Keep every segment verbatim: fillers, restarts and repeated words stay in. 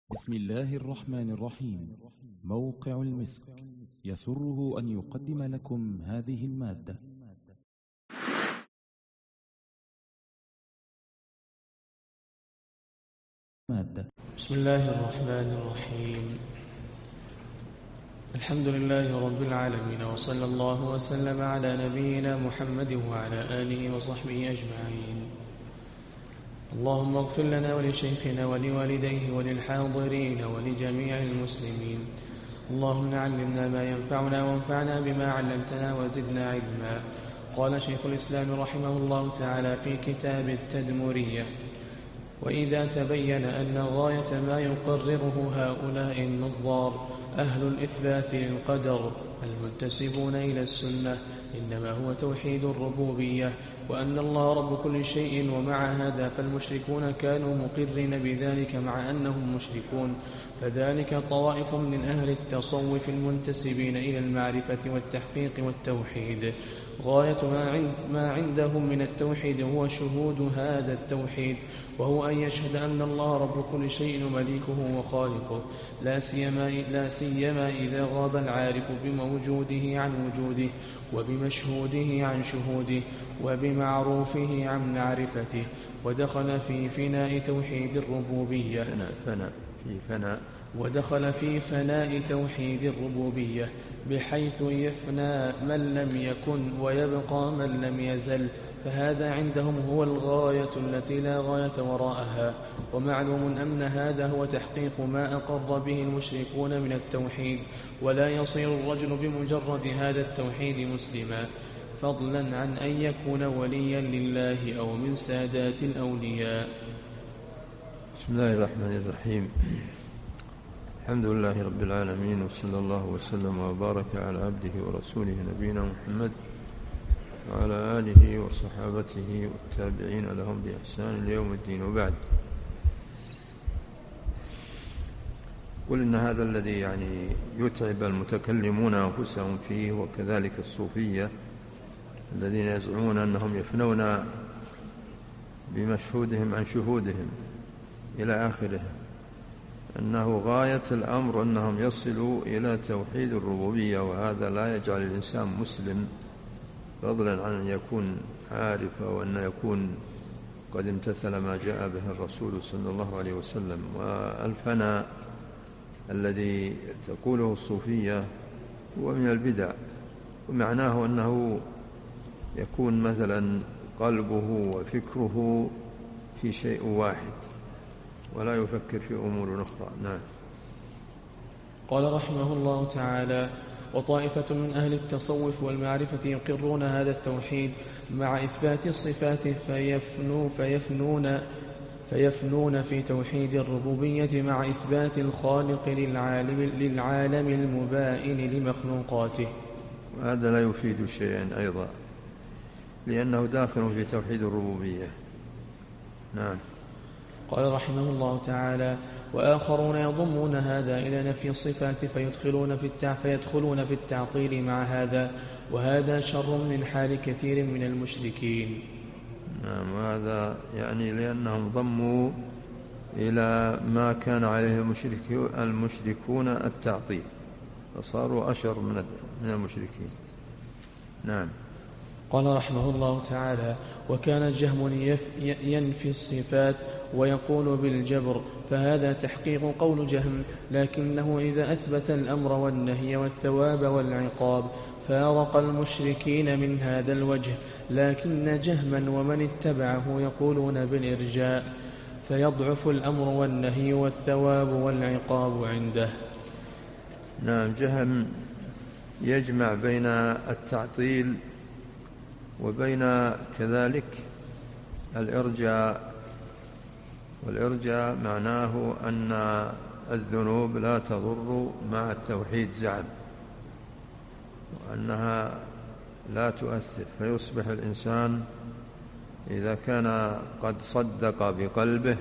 بسم الله الرحمن الرحيم. موقع المسك يسره أن يقدم لكم هذه المادة. مادة بسم الله الرحمن الرحيم. الحمد لله رب العالمين، وصلى الله وسلم على نبينا محمد وعلى آله وصحبه أجمعين. اللهم اغفر لنا ولشيخنا ولوالديه وللحاضرين ولجميع المسلمين. اللهم علمنا ما ينفعنا وانفعنا بما علمتنا وزدنا علما. قال شيخ الإسلام رحمه الله تعالى في كتاب التدمرية: وإذا تبين أن غاية ما يقرره هؤلاء النظار أهل الإثبات للقدر المنتسبون إلى السنة إنما هو توحيد الربوبية، وأن الله رب كل شيء، ومع هذا فالمشركون كانوا مقرين بذلك مع أنهم مشركون، فذلك طوائف من أهل التصوف المنتسبين إلى المعرفة والتحقيق والتوحيد. غاية ما, عند ما عندهم من التوحيد هو شهود هذا التوحيد، وهو أن يشهد أن الله رب كل شيء ومليكه وخالقه، لا سيما, لا سيما إذا غاب العارف بموجوده عن وجوده، وبمشهوده عن شهوده، وبمعروفه عن معرفته، ودخل في فناء توحيد الربوبية فناء فناء في فناء ودخل في فناء توحيد الربوبية، بحيث يفنى من لم يكن ويبقى من لم يزل، فهذا عندهم هو الغاية التي لا غاية وراءها. ومعلوم أن هذا هو تحقيق ما أقر به المشركون من التوحيد، ولا يصير الرجل بمجرد هذا التوحيد مسلما، فضلا عن أن يكون وليا لله أو من سادات الأولياء. بسم الله الرحمن الرحيم. الحمد لله رب العالمين، وصلى الله وسلم وبارك على عبده ورسوله نبينا محمد وعلى آله وصحابته والتابعين لهم بإحسان ليوم الدين. وبعد، قل إن هذا الذي يعني يتعب المتكلمون أنفسهم فيه، وكذلك الصوفية الذين يزعمون أنهم يفنون بمشهودهم عن شهودهم إلى آخره، أنه غاية الأمر أنهم يصلوا إلى توحيد الربوبية، وهذا لا يجعل الإنسان مسلم، فضلا عن أن يكون عارف وأن يكون قد امتثل ما جاء به الرسول صلى الله عليه وسلم. والفناء الذي تقوله الصوفية هو من البدع، ومعناه أنه يكون مثلا قلبه وفكره في شيء واحد ولا يفكر في أمور أخرى. نعم. قال رحمه الله تعالى: وطائفة من أهل التصوف والمعرفة يقرون هذا التوحيد مع إثبات الصفات، فيفنو فيفنون, فيفنون في توحيد الربوبية مع إثبات الخالق للعالم, للعالم المبائن لمخلوقاته. وهذا لا يفيد شيئا أيضا، لأنه داخل في توحيد الربوبية. نعم. قال رحمه الله تعالى: وآخرون يضمون هذا إلى نفي الصفات فيدخلون في التع... فيدخلون في التعطيل مع هذا، وهذا شر من حال كثير من المشركين. نعم. وهذا يعني لأنهم ضموا إلى ما كان عليه المشركون التعطيل، فصاروا أشر من المشركين. نعم. قال رحمه الله تعالى: وكان جهم ينفي الصفات ويقول بالجبر، فهذا تحقيق قول جهم، لكنه إذا أثبت الأمر والنهي والثواب والعقاب فارق المشركين من هذا الوجه، لكن جهما ومن اتبعه يقولون بالإرجاء، فيضعف الأمر والنهي والثواب والعقاب عنده. نعم. جهم يجمع بين التعطيل وبين كذلك الإرجاء، والإرجاء معناه أن الذنوب لا تضر مع التوحيد زعم، وأنها لا تؤثر، فيصبح الإنسان إذا كان قد صدق بقلبه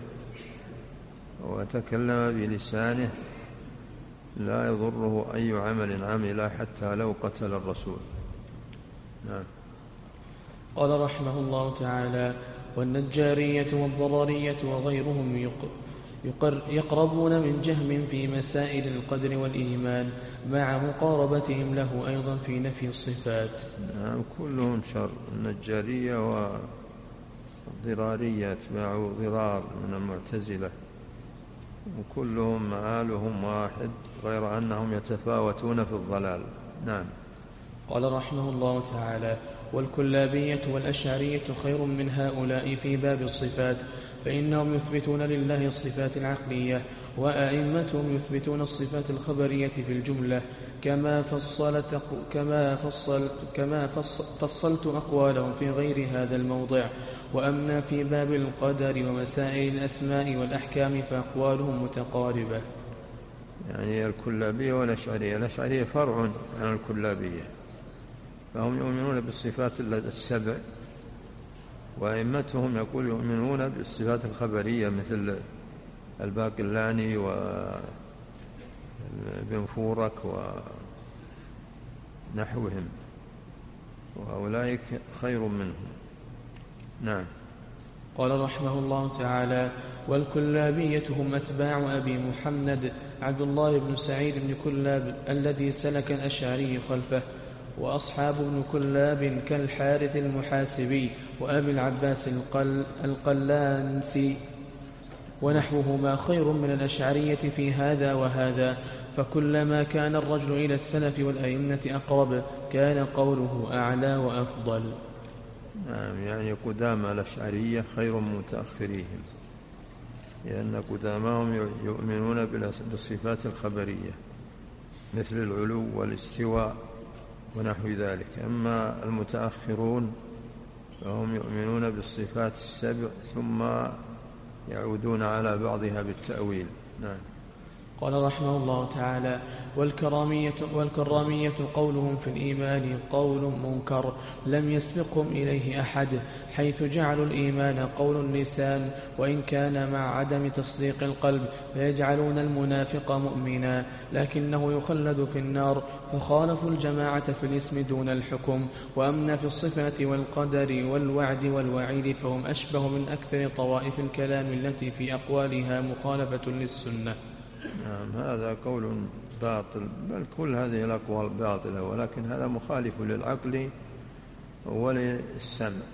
وتكلم بلسانه لا يضره أي عمل عمل حتى لو قتل الرسول. نعم. قال رحمه الله تعالى: والنجارية والضررية وغيرهم يقربون من جهم في مسائل القدر والإيمان مع مقاربتهم له أيضا في نفي الصفات. نعم كلهم شر، النجارية والضرارية اتباع ضرار من المعتزلة، وكلهم مآلهم واحد غير أنهم يتفاوتون في الضلال. نعم. قال رحمه الله تعالى: والكلابية والأشعرية خير من هؤلاء في باب الصفات، فإنهم يثبتون لله الصفات العقلية، وأئمتهم يثبتون الصفات الخبرية في الجملة، كما فصلت كما فصل كما فصل فصلت أقوالهم في غير هذا الموضع. وأما في باب القدر ومسائل الأسماء والأحكام فأقوالهم متقاربة. يعني الكلابية والأشعرية، الأشعرية فرع عن الكلابية، فهم يؤمنون بالصفات السبع، وأئمتهم يقول يؤمنون بالصفات الخبرية مثل الباقلاني وابن فورك ونحوهم، وأولئك خير منهم. نعم. قال رحمه الله تعالى: والكلابية هم أتباع أبي محمد عبد الله بن سعيد بن كلاب الذي سلك الأشعري خلفه، وأصحاب ابن كلاب كالحارث المحاسبي وأبي العباس القل القلانسي ونحوهما خير من الأشعرية في هذا وهذا، فكلما كان الرجل إلى السلف والأئمة أقرب كان قوله أعلى وأفضل. نعم، يعني قدام الأشعرية خير من متأخريهم، لأن قدامهم يؤمنون بالصفات الخبرية مثل العلو والاستواء ونحو ذلك، أما المتأخرون فهم يؤمنون بالصفات السبع ثم يعودون على بعضها بالتأويل. نعم. قال رحمه الله تعالى: والكرامية, والكرامية قولهم في الإيمان قول منكر لم يسبقهم إليه أحد، حيث جعلوا الإيمان قول اللسان وإن كان مع عدم تصديق القلب، فيجعلون المنافق مؤمنا لكنه يخلد في النار، فخالفوا الجماعة في الاسم دون الحكم. وأما في الصفات والقدر والوعد والوعيد فهم أشبه من أكثر طوائف الكلام التي في أقوالها مخالفة للسنة. نعم، هذا قول باطل، بل كل هذه الأقوال باطلة، ولكن هذا مخالف للعقل وللسمع.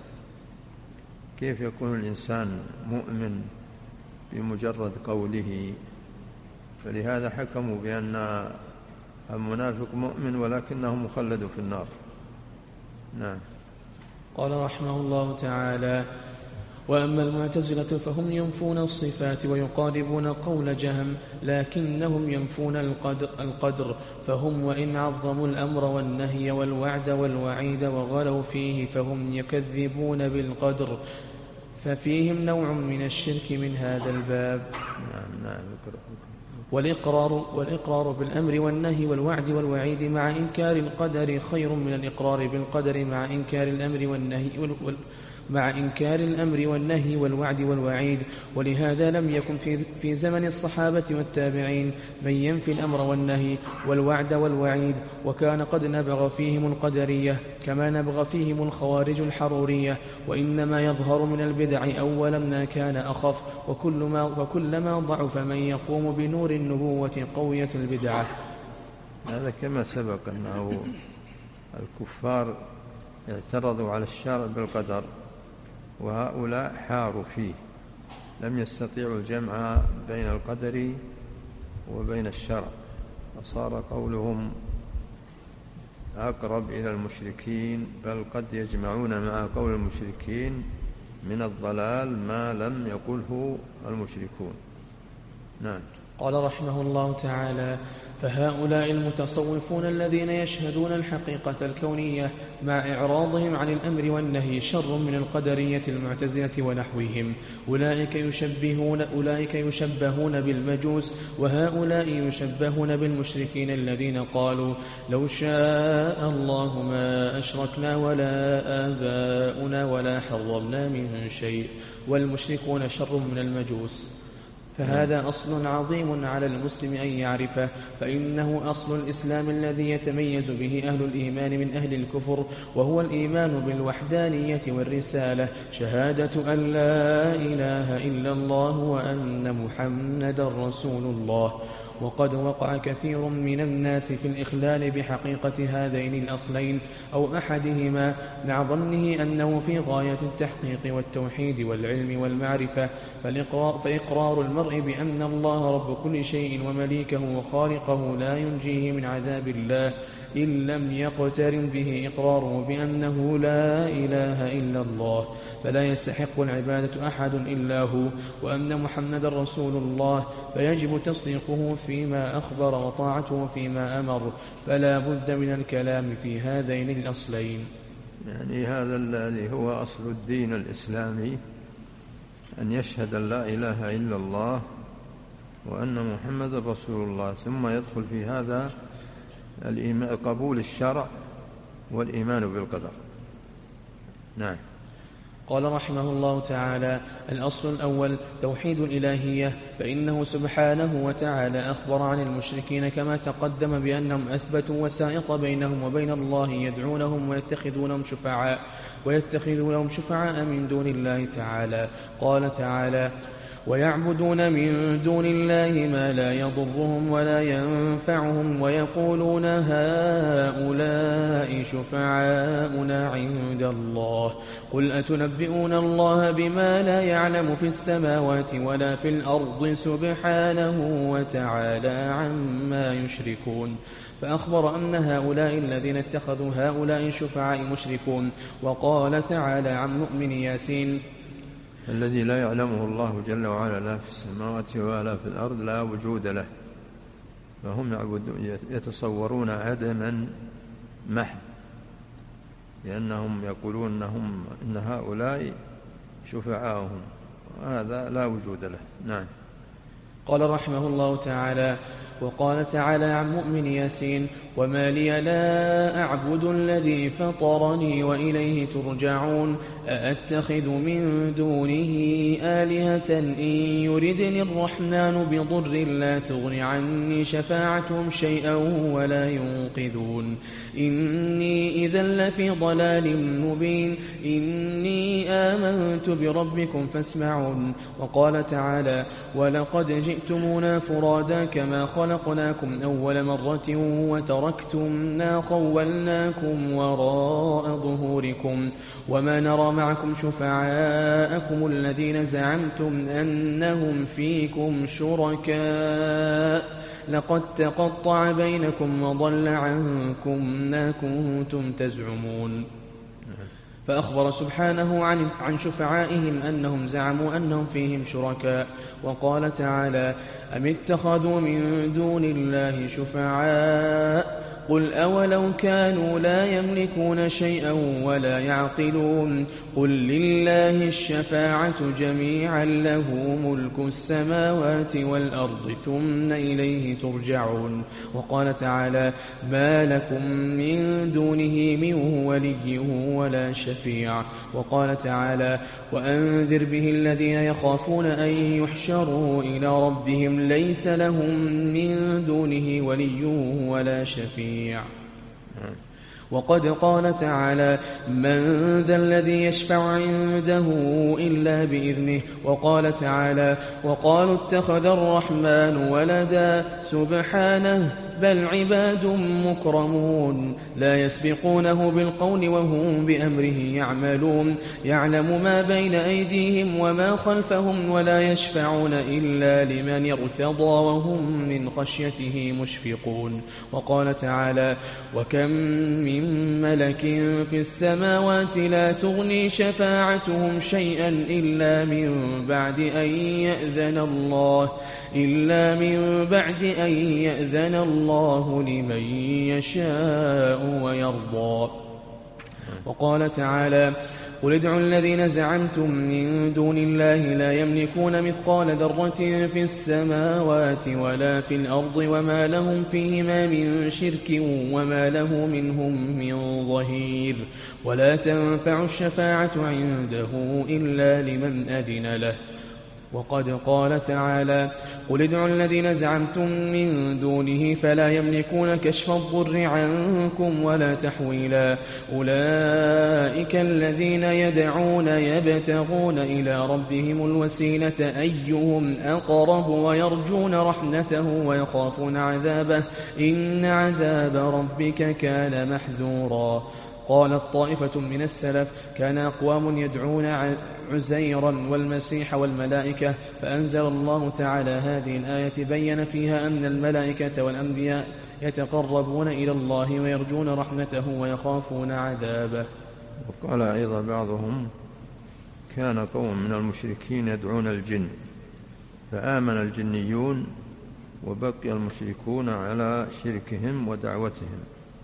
كيف يكون الإنسان مؤمن بمجرد قوله؟ فلهذا حكموا بأن المنافق مؤمن ولكنه مخلد في النار. نعم. قال رحمه الله تعالى: وأما المعتزلة فهم ينفون الصفات ويقاربون قول جهم، لكنهم ينفون القدر, القدر فهم وإن عظموا الأمر والنهي والوعد والوعيد وغلوا فيه فهم يكذبون بالقدر، ففيهم نوع من الشرك من هذا الباب. نعم. نعم. والإقرار, والإقرار بالأمر والنهي والوعد والوعيد مع إنكار القدر خير من الإقرار بالقدر مع إنكار الأمر والنهي وال مع إنكار الأمر والنهي والوعد والوعيد. ولهذا لم يكن في, في زمن الصحابة والتابعين من ينفي الأمر والنهي والوعد والوعيد، وكان قد نبغ فيهم القدرية كما نبغ فيهم الخوارج الحرورية، وإنما يظهر من البدع أول ما كان أخف، وكلما, وكلما ضعف من يقوم بنور النبوة قوية البدعة. هذا كما سبق أنه الكفار اعترضوا على الشرع بالقدر، وهؤلاء حاروا فيه، لم يستطيعوا الجمع بين القدر وبين الشرع، فصار قولهم أقرب إلى المشركين، بل قد يجمعون مع قول المشركين من الضلال ما لم يقله المشركون. نعم. قال رحمه الله تعالى: فهؤلاء المتصوفون الذين يشهدون الحقيقة الكونية مع إعراضهم عن الأمر والنهي شر من القدرية المعتزلة ونحوهم، أولئك يشبهون, أولئك يشبهون بالمجوس، وهؤلاء يشبهون بالمشركين الذين قالوا لو شاء الله ما أشركنا ولا آباؤنا ولا حرمنا من شيء، والمشركون شر من المجوس. فهذا أصل عظيم على المسلم أن يعرفه، فإنه أصل الإسلام الذي يتميز به أهل الإيمان من أهل الكفر، وهو الإيمان بالوحدانية والرسالة، شهادة أن لا إله إلا الله وأن محمدا رسول الله. وقد وقع كثير من الناس في الإخلال بحقيقة هذين الأصلين أو أحدهما، مع ظنه أنه في غاية التحقيق والتوحيد والعلم والمعرفة، فإقرار المرء بأن الله رب كل شيء ومليكه وخالقه لا ينجيه من عذاب الله إن لم يقترن به إقراره بأنه لا إله إلا الله، فلا يستحق العبادة أحد إلا هو، وأن محمد رسول الله، فيجب تصديقه فيما أخبر وطاعته فيما أمر، فلا بد من الكلام في هذين الأصلين. يعني هذا الذي هو أصل الدين الإسلامي، أن يشهد أن لا إله إلا الله وأن محمد رسول الله، ثم يدخل في هذا قبول الشرع والإيمان بالقدر. نعم. قال رحمه الله تعالى: الأصل الأول توحيد الإلهية، فإنه سبحانه وتعالى أخبر عن المشركين كما تقدم بأنهم أثبتوا وسائط بينهم وبين الله، يدعونهم ويتخذونهم شفعاء ويتخذونهم شفعاء من دون الله تعالى. قال تعالى: ويعبدون من دون الله ما لا يضرهم ولا ينفعهم ويقولون هؤلاء شفعاؤنا عند الله، قل أتنبئون الله بما لا يعلم في السماوات ولا في الأرض سبحانه وتعالى عما يشركون. فأخبر أن هؤلاء الذين اتخذوا هؤلاء شفعاء مشركون. وقال تعالى عن مؤمن ياسين: الذي لا يعلمه الله جل وعلا لا في السماوات ولا في الأرض لا وجود له، فهم يتصورون عدما محض، لأنهم يقولون أنهم إن هؤلاء شفعاؤهم، وهذا لا وجود له. نعم. قال رحمه الله تعالى: وقال تعالى عن مؤمن ياسين: وما لي لا أعبد الذي فطرني وإليه ترجعون، أأتخذ من دونه آلهة إن يردني الرحمن بضر لا تغن عني شفاعتهم شيئا ولا ينقذون، إني إذا لفي ضلال مبين، إني آمنت بربكم فاسمعون. وقال تعالى: ولقد جئتمونا فرادا كما خلقناكم أول مرة وتركتم ما خولناكم وراء ظهوركم، وما نرى معكم شفعاءكم الذين زعمتم أنهم فيكم شركاء، لقد تقطع بينكم وضل عنكم ما كنتم تزعمون. فأخبر سبحانه عن, عن شفعائهم أنهم زعموا أنهم فيهم شركاء. وقال تعالى: أم اتخذوا من دون الله شفعاء، قل أولو كانوا لا يملكون شيئا ولا يعقلون، قل لله الشفاعة جميعا له ملك السماوات والأرض ثم إليه ترجعون. وقال تعالى: ما لكم من دونه من ولي ولا شفيع. وقال تعالى: وأنذر به الذين يخافون أن يحشروا إلى ربهم ليس لهم من دونه ولي ولا شفيع. وقد قال تعالى: من ذا الذي يشفع عنده إلا بإذنه. وقال تعالى: وقالوا اتخذ الرحمن ولدا، سبحانه بل عباد مكرمون لا يسبقونه بالقول وهم بأمره يعملون، يعلم ما بين أيديهم وما خلفهم ولا يشفعون إلا لمن ارتضى وهم من خشيته مشفقون. وقال تعالى: وكم من ملك في السماوات لا تغني شفاعتهم شيئا إلا من بعد أن يأذن الله إلا من بعد أن يأذن الله لمن يشاء ويرضى. وقال تعالى: قل ادعوا الذين زعمتم من دون الله لا يملكون مثقال ذرة في السماوات ولا في الأرض وما لهم فيهما من شرك وما له منهم من ظهير، ولا تنفع الشفاعة عنده إلا لمن أذن له وقد قال تعالى: قل ادعوا الذين زعمتم من دونه فلا يملكون كشف الضر عنكم ولا تحويلا أولئك الذين يدعون يبتغون إلى ربهم الوسيلة أيهم أقرب ويرجون رحمته ويخافون عذابه إن عذاب ربك كان محذورا. قالت طائفة من السلف: كان أقوام يدعون عزيرا والمسيح والملائكة، فأنزل الله تعالى هذه الآية بين فيها أن الملائكة والأنبياء يتقربون إلى الله ويرجون رحمته ويخافون عذابه. وقال أيضا بعضهم: كان قوم من المشركين يدعون الجن فآمن الجنيون وبقي المشركون على شركهم ودعوتهم.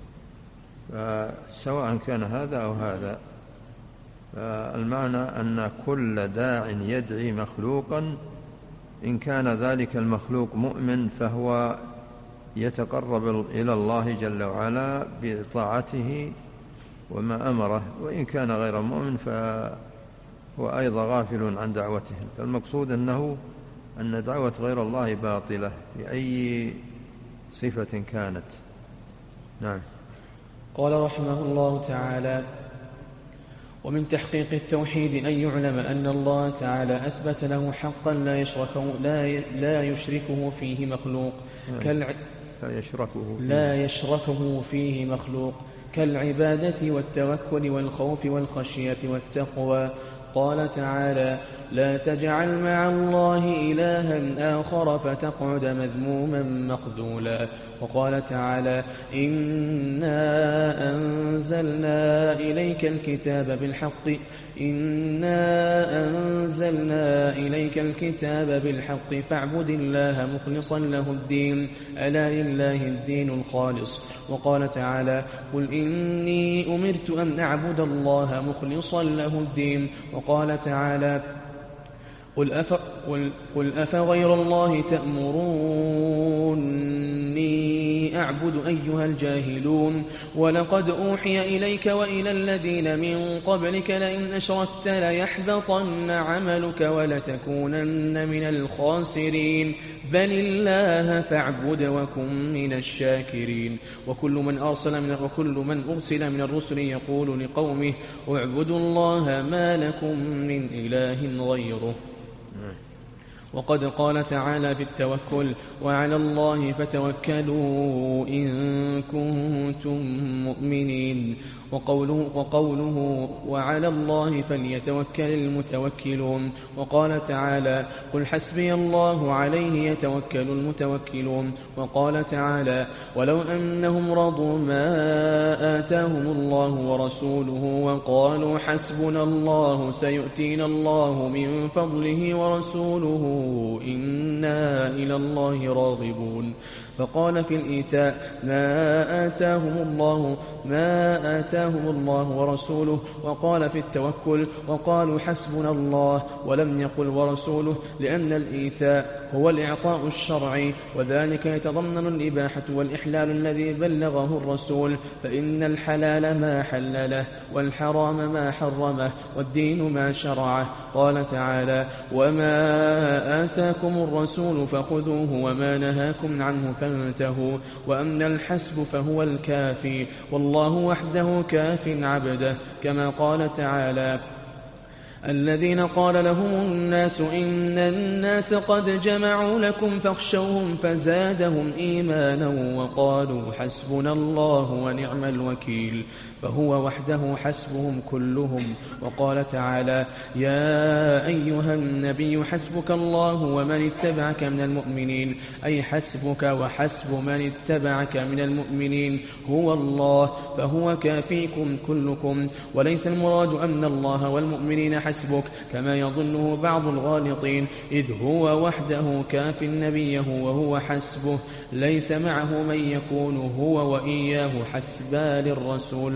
فسواء كان هذا أو هذا، فالمعنى أن كل داع يدعي مخلوقا إن كان ذلك المخلوق مؤمن فهو يتقرب إلى الله جل وعلا بطاعته وما أمره، وإن كان غير مؤمن فهو أيضا غافل عن دعوتهم. فالمقصود أنه أن دعوة غير الله باطلة بأي صفة كانت. نعم. قال رحمه الله تعالى: ومن تحقيق التوحيد أن يعلم أن الله تعالى أثبت له حقا لا يشركه, لا لا يشركه فيه مخلوق كالع... لا يشركه فيه. لا يشركه فيه مخلوق كالعبادة والتوكل والخوف والخشية والتقوى. قال تعالى: لا تجعل مع الله إلها آخر فتقعد مذموما مخذولا. وقال تعالى: إنا أنزلنا إليك الكتاب بالحق إنا أنزلنا إليك الكتاب بالحق فاعبد الله مخلصا له الدين ألا لله الدين الخالص. وقال تعالى: قل إني أمرت أن أعبد الله مخلصا له الدين. وقال تعالى: قل, أف... قل... قل أفغير الله تأمروني أعبد أيها الجاهلون ولقد أوحي إليك وإلى الذين من قبلك لئن أشركت ليحبطن عملك ولتكونن من الخاسرين بل الله فاعبد وكن من الشاكرين. وكل من أرسل من, وكل من أرسل من الرسل يقول لقومه اعبدوا الله ما لكم من إله غيره. وقد قال تعالى في التوكل: وعلى الله فتوكلوا إن كنتم مؤمنين. وقوله, وقوله وعلى الله فليتوكل المتوكلون. وقال تعالى: قل حسبي الله عليه يتوكل المتوكلون. وقال تعالى: ولو أنهم رضوا ما آتاهم الله ورسوله وقالوا حسبنا الله سيؤتينا الله من فضله ورسوله إنا إلى الله راغبون. فقال في الإيتاء: ما آتاهم الله ما آتاهم الله ورسوله. وقال في التوكل: وقالوا حسبنا الله ولم يقل ورسوله، لأن الإيتاء هو الإعطاء الشرعي، وذلك يتضمن الإباحة والإحلال الذي بلغه الرسول، فإن الحلال ما حلله والحرام ما حرمه والدين ما شرعه. قال تعالى: وما آتاكم الرسول فخذوه وما نهاكم عنه فانتهوا وأن الحسب فهو الكافي والله وحده كاف عبده. كما قال تعالى: الذين قال لهم الناس إن الناس قد جمعوا لكم فاخشوهم فزادهم إيمانا وقالوا حسبنا الله ونعم الوكيل، فهو وحده حسبهم كلهم. وقال تعالى: يا أيها النبي حسبك الله ومن اتبعك من المؤمنين، أي حسبك وحسب من اتبعك من المؤمنين هو الله، فهو كافيكم كلكم. وليس المراد أن الله والمؤمنين حسبك كما يظنه بعض الغالطين، إذ هو وحده كاف نبيه وهو حسبه، ليس معه من يكون هو وإياه حسبا للرسول.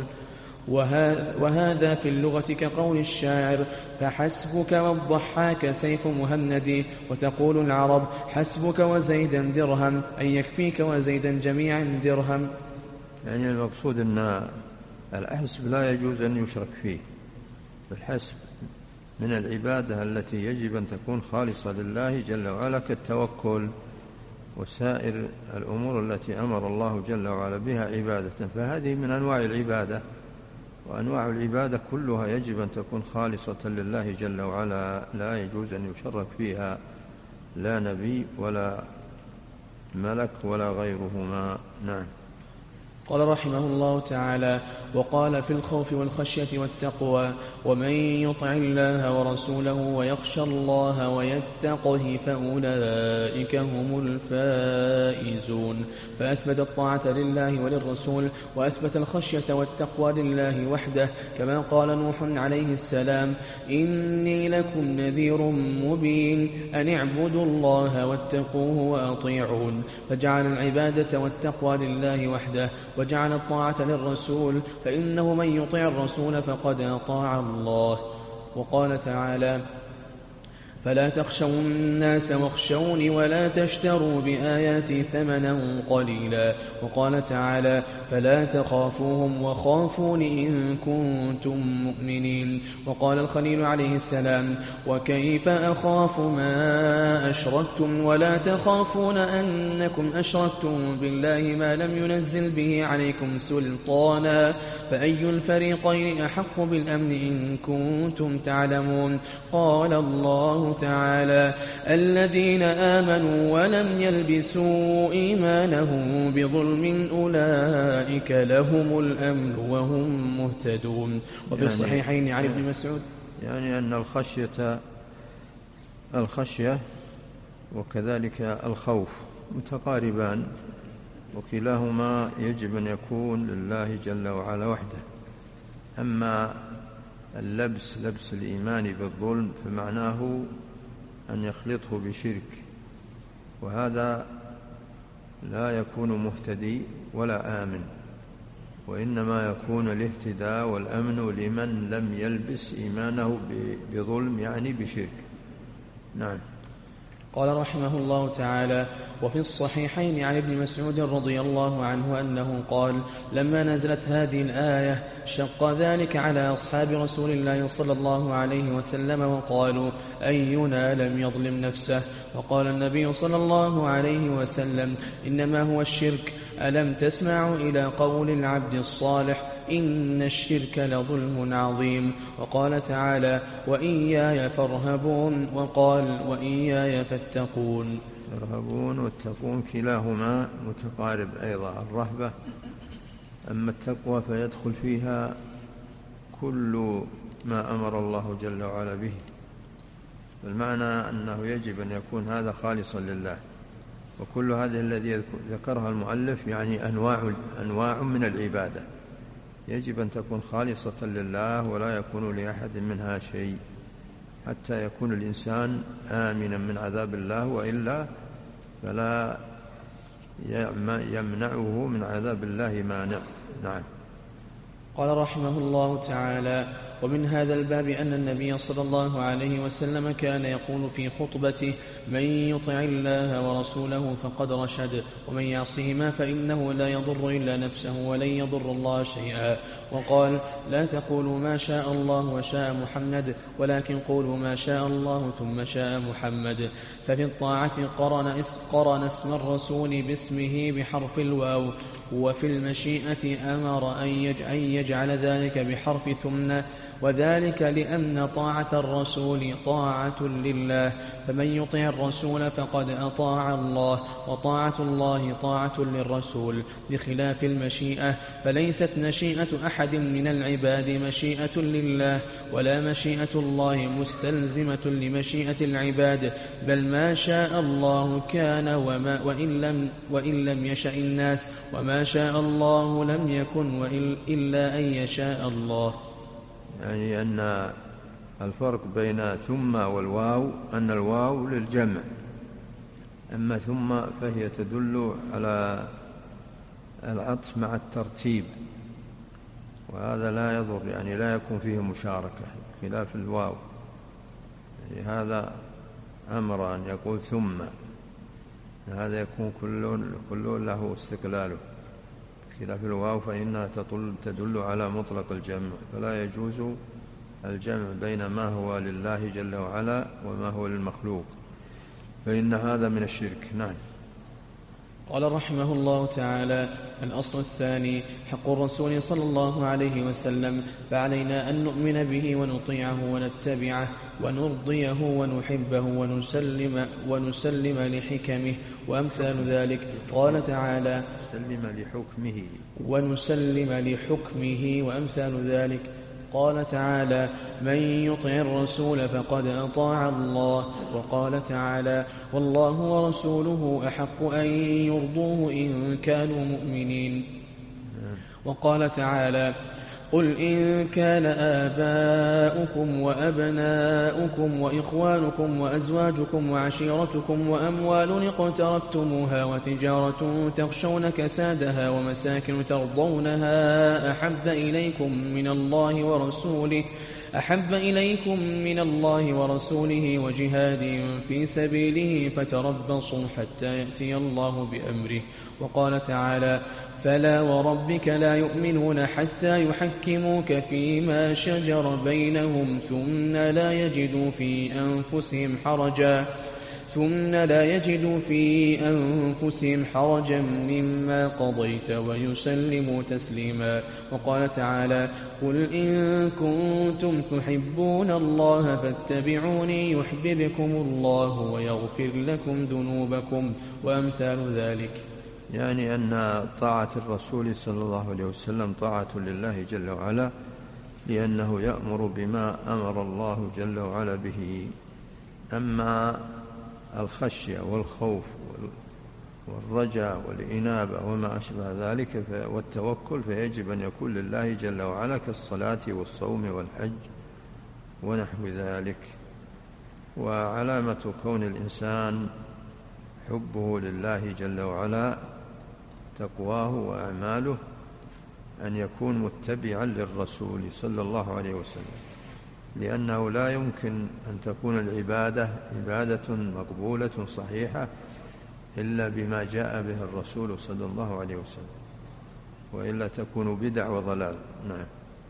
وهذا في اللغة كقول الشاعر: فحسبك والضحاك سيف مهندي. وتقول العرب: حسبك وزيدا درهم، أي يكفيك وزيدا جميعا درهم. يعني المقصود أن الحسب لا يجوز أن يشرك فيه. الحسب من العبادة التي يجب أن تكون خالصة لله جل وعلا كالتوكل وسائر الأمور التي أمر الله جل وعلا بها عبادة، فهذه من أنواع العبادة، وأنواع العبادة كلها يجب أن تكون خالصة لله جل وعلا، لا يجوز أن يشرك فيها لا نبي ولا ملك ولا غيرهما. نعم. قال رحمه الله تعالى: وقال في الخوف والخشية والتقوى: ومن يطع الله ورسوله ويخشى الله ويتقه فأولئك هم الفائزون. فأثبت الطاعة لله وللرسول، وأثبت الخشية والتقوى لله وحده، كما قال نوح عليه السلام: إني لكم نذير مبين أن اعبدوا الله واتقوه وأطيعون. فجعل العبادة والتقوى لله وحده، وجعل الطاعة للرسول، فإنه من يطع الرسول فقد أطاع الله. وقال تعالى: فلا تخشوا الناس واخشوني ولا تشتروا بآياتي ثمنا قليلا. وقال تعالى: فلا تخافوهم وخافون إن كنتم مؤمنين. وقال الخليل عليه السلام: وكيف أخاف ما أشركتم ولا تخافون أنكم أشركتم بالله ما لم ينزل به عليكم سلطانا، فأي الفريقين أحق بالأمن إن كنتم تعلمون. قال الله تعالى: الذين آمنوا ولم يلبسوا إيمانهم بظلم أولئك لهم الأمن وهم مهتدون. وفي يعني الصحيحين عن ابن مسعود يعني أن الخشية الخشية وكذلك الخوف متقاربان، وكلاهما يجب أن يكون لله جل وعلا وحده. أما اللبس لبس الإيمان بالظلم فمعناه أن يخلطه بشرك، وهذا لا يكون مهتدي ولا آمن، وإنما يكون الاهتداء والأمن لمن لم يلبس إيمانه بظلم يعني بشرك. نعم. قال رحمه الله تعالى: وفي الصحيحين عن ابن مسعود رضي الله عنه أنه قال: لما نزلت هذه الآية شق ذلك على أصحاب رسول الله صلى الله عليه وسلم، وقالوا: أينا لم يظلم نفسه؟ وقال النبي صلى الله عليه وسلم: إنما هو الشرك. ألم تسمعوا إلى قول العبد الصالح: إن الشرك لظلم عظيم. وقال تعالى: وإياي فارهبون. وقال: وإياي فاتقون. الرهبون والتقون كلاهما متقارب أيضا. الرهبة أما التقوى فيدخل فيها كل ما أمر الله جل وعلا به، المعنى أنه يجب أن يكون هذا خالصا لله. وكل هذه الذي ذكرها المؤلف يعني أنواع, أنواع من العبادة يجب أن تكون خالصة لله ولا يكون لأحد منها شيء، حتى يكون الإنسان آمنا من عذاب الله، وإلا فلا يمنعه من عذاب الله مانع. نعم. قال رحمه الله تعالى: ومن هذا الباب أن النبي صلى الله عليه وسلم كان يقول في خطبته: من يطع الله ورسوله فقد رشد، ومن يعصهما فإنه لا يضر إلا نفسه ولن يضر الله شيئا. وقال: لا تقولوا ما شاء الله وشاء محمد، ولكن قولوا ما شاء الله ثم شاء محمد. ففي الطاعة قرن اسم الرسول باسمه بحرف الواو، وفي المشيئة أمر أن يجعل ذلك بحرف ثم، وذلك لأن طاعة الرسول طاعة لله، فمن يطع الرسول فقد أطاع الله، وطاعة الله طاعة للرسول، بخلاف المشيئة، فليست مشيئة أحد من العباد مشيئة لله، ولا مشيئة الله مستلزمة لمشيئة العباد، بل ما شاء الله كان، وما وإن لم, وإن لم يشأ الناس، وما شاء الله لم يكن إلا أن يشاء الله. يعني أن الفرق بين ثم والواو أن الواو للجمع، أما ثم فهي تدل على العطف مع الترتيب، وهذا لا يضر، يعني لا يكون فيه مشاركة خلاف الواو. يعني هذا أمر أن يقول ثم، هذا يكون كل, كل له استقلاله، خلاف الواو فإنها تدل على مطلق الجمع، فلا يجوز الجمع بين ما هو لله جل وعلا وما هو للمخلوق، فإن هذا من الشرك. نعم. قال رحمه الله تعالى: الأصل الثاني حق الرسول صلى الله عليه وسلم، فعلينا أن نؤمن به ونطيعه ونتبعه ونرضيه ونحبه ونسلم, ونسلم لحكمه وأمثال ذلك. قال تعالى: سلم لحكمه ونسلم لحكمه وأمثال ذلك. قال تعالى: من يطع الرسول فقد أطاع الله. وقال تعالى: والله ورسوله أحق أن يرضوه إن كانوا مؤمنين. وقال تعالى: قل إن كان آباؤكم وأبناؤكم وإخوانكم وأزواجكم وعشيرتكم وأموال اقترفتموها وتجارة تخشون كسادها ومساكن ترضونها أحب إليكم من الله ورسوله أحب إليكم من الله ورسوله وجهاد في سبيله فتربصوا حتى يأتي الله بأمره. وقال تعالى: فلا وربك لا يؤمنون حتى يحكموك فيما شجر بينهم ثم لا يجدوا في أنفسهم حرجا ثم لا يجدوا في أنفسهم حرجا مما قضيت ويسلموا تسليما. وقال تعالى: قل إن كنتم تحبون الله فاتبعوني يحببكم الله ويغفر لكم ذنوبكم وأمثال ذلك. يعني أن طاعة الرسول صلى الله عليه وسلم طاعة لله جل وعلا، لأنه يأمر بما أمر الله جل وعلا به. أما الخشية والخوف والرجاء والإنابة وما أشبه ذلك والتوكل فيجب أن يكون لله جل وعلا، كالصلاة والصوم والحج ونحو ذلك. وعلامة كون الإنسان حبه لله جل وعلا تقواه وأعماله أن يكون متبعا للرسول صلى الله عليه وسلم، لأنه لا يمكن أن تكون العبادة عبادة مقبولة صحيحة إلا بما جاء به الرسول صلى الله عليه وسلم، وإلا تكون بدع وضلال. نعم.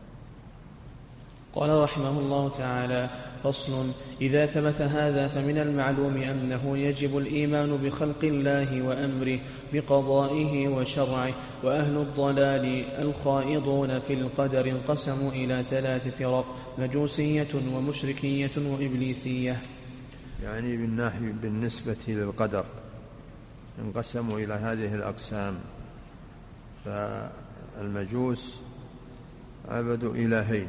قال رحمه الله تعالى: فصل: إذا ثبت هذا فمن المعلوم أنه يجب الإيمان بخلق الله وأمره بقضائه وشرعه. وأهل الضلال الخائضون في القدر انقسموا إلى ثلاث فرق: مجوسية ومشركية وإبليسية. يعني بالناحية بالنسبة للقدر انقسموا إلى هذه الأقسام. فالمجوس عبدوا إلهين،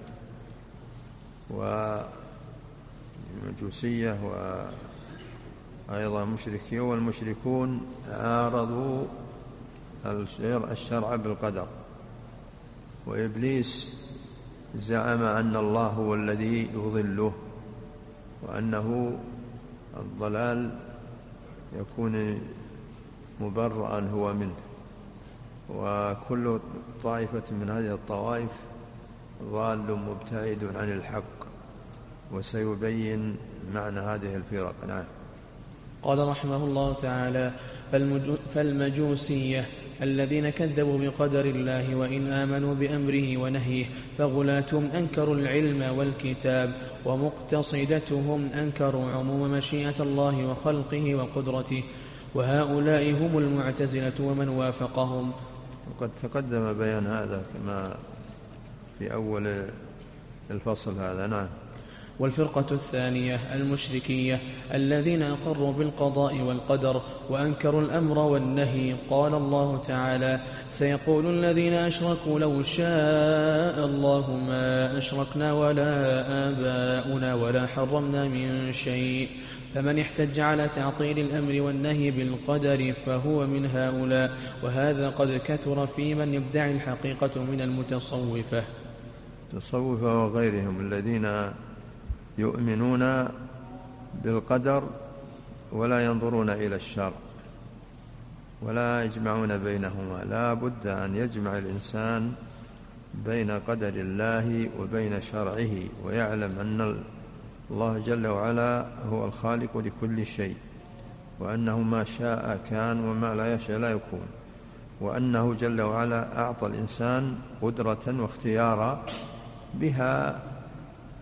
ومجوسية وأيضا مشركية، والمشركون عارضوا الشرع بالقدر. وإبليس زعم أن الله هو الذي يضله، وأنه الضلال يكون مبرأ هو منه. وكل طائفة من هذه الطوائف ضال مبتعد عن الحق، وسيبين معنى هذه الفرق. نعم. قال رحمه الله تعالى: فالمجوسية الذين كذبوا بقدر الله وإن آمنوا بأمره ونهيه، فغلاتهم أنكروا العلم والكتاب، ومقتصدتهم أنكروا عموم مشيئة الله وخلقه وقدرته، وهؤلاء هم المعتزلة ومن وافقهم. وقد تقدم بيان هذا كما في أول الفصل هذا. نعم. والفرقة الثانية المشركية الذين أقروا بالقضاء والقدر وأنكروا الأمر والنهي. قال الله تعالى: سيقول الذين أشركوا لو شاء الله ما أشركنا ولا آباؤنا ولا حرمنا من شيء. فمن احتج على تعطيل الأمر والنهي بالقدر فهو من هؤلاء، وهذا قد كثر في من يدعي الحقيقة من المتصوفة تصوفة وغيرهم الذين يؤمنون بالقدر ولا ينظرون إلى الشر ولا يجمعون بينهما. لا بد أن يجمع الإنسان بين قدر الله وبين شرعه، ويعلم أن الله جل وعلا هو الخالق لكل شيء، وأنه ما شاء كان وما لا يشاء لا يكون، وأنه جل وعلا أعطى الإنسان قدرة واختيارا بها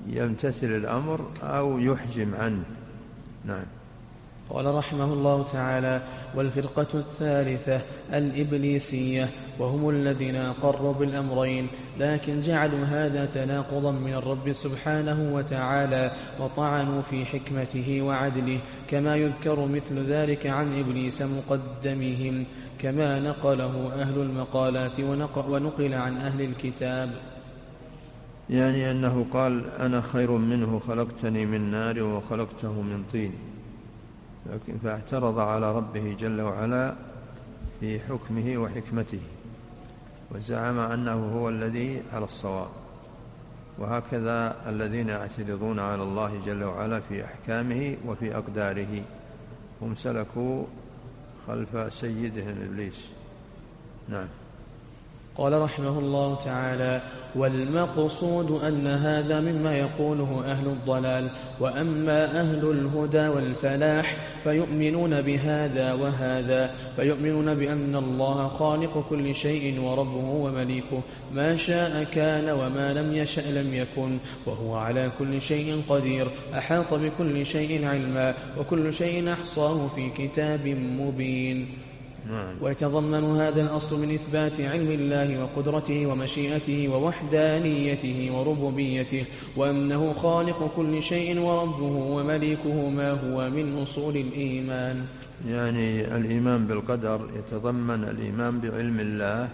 يمتثل الأمر أو يحجم عنه. نعم. قال رحمه الله تعالى: والفرقة الثالثة الإبليسية، وهم الذين أقروا بالأمرين لكن جعلوا هذا تناقضا من الرب سبحانه وتعالى وطعنوا في حكمته وعدله، كما يذكر مثل ذلك عن إبليس مقدمهم كما نقله أهل المقالات ونقل عن أهل الكتاب. يعني أنه قال: أنا خير منه، خلقتني من نار وخلقته من طين، لكن فاعترض على ربه جل وعلا في حكمه وحكمته، وزعم أنه هو الذي على الصواب. وهكذا الذين يعترضون على الله جل وعلا في أحكامه وفي أقداره هم سلكوا خلف سيدهم إبليس. نعم. قال رحمه الله تعالى: والمقصود أن هذا مما يقوله أهل الضلال، وأما أهل الهدى والفلاح فيؤمنون بهذا وهذا، فيؤمنون بأن الله خالق كل شيء وربه ومليكه، ما شاء كان وما لم يشأ لم يكن، وهو على كل شيء قدير، أحاط بكل شيء علما، وكل شيء أحصاه في كتاب مبين. ويتضمن هذا الأصل من إثبات علم الله وقدرته ومشيئته ووحدانيته وربوبيته، وأنه خالق كل شيء وربه ومليكه، ما هو من أصول الإيمان. يعني الإيمان بالقدر يتضمن الإيمان بعلم الله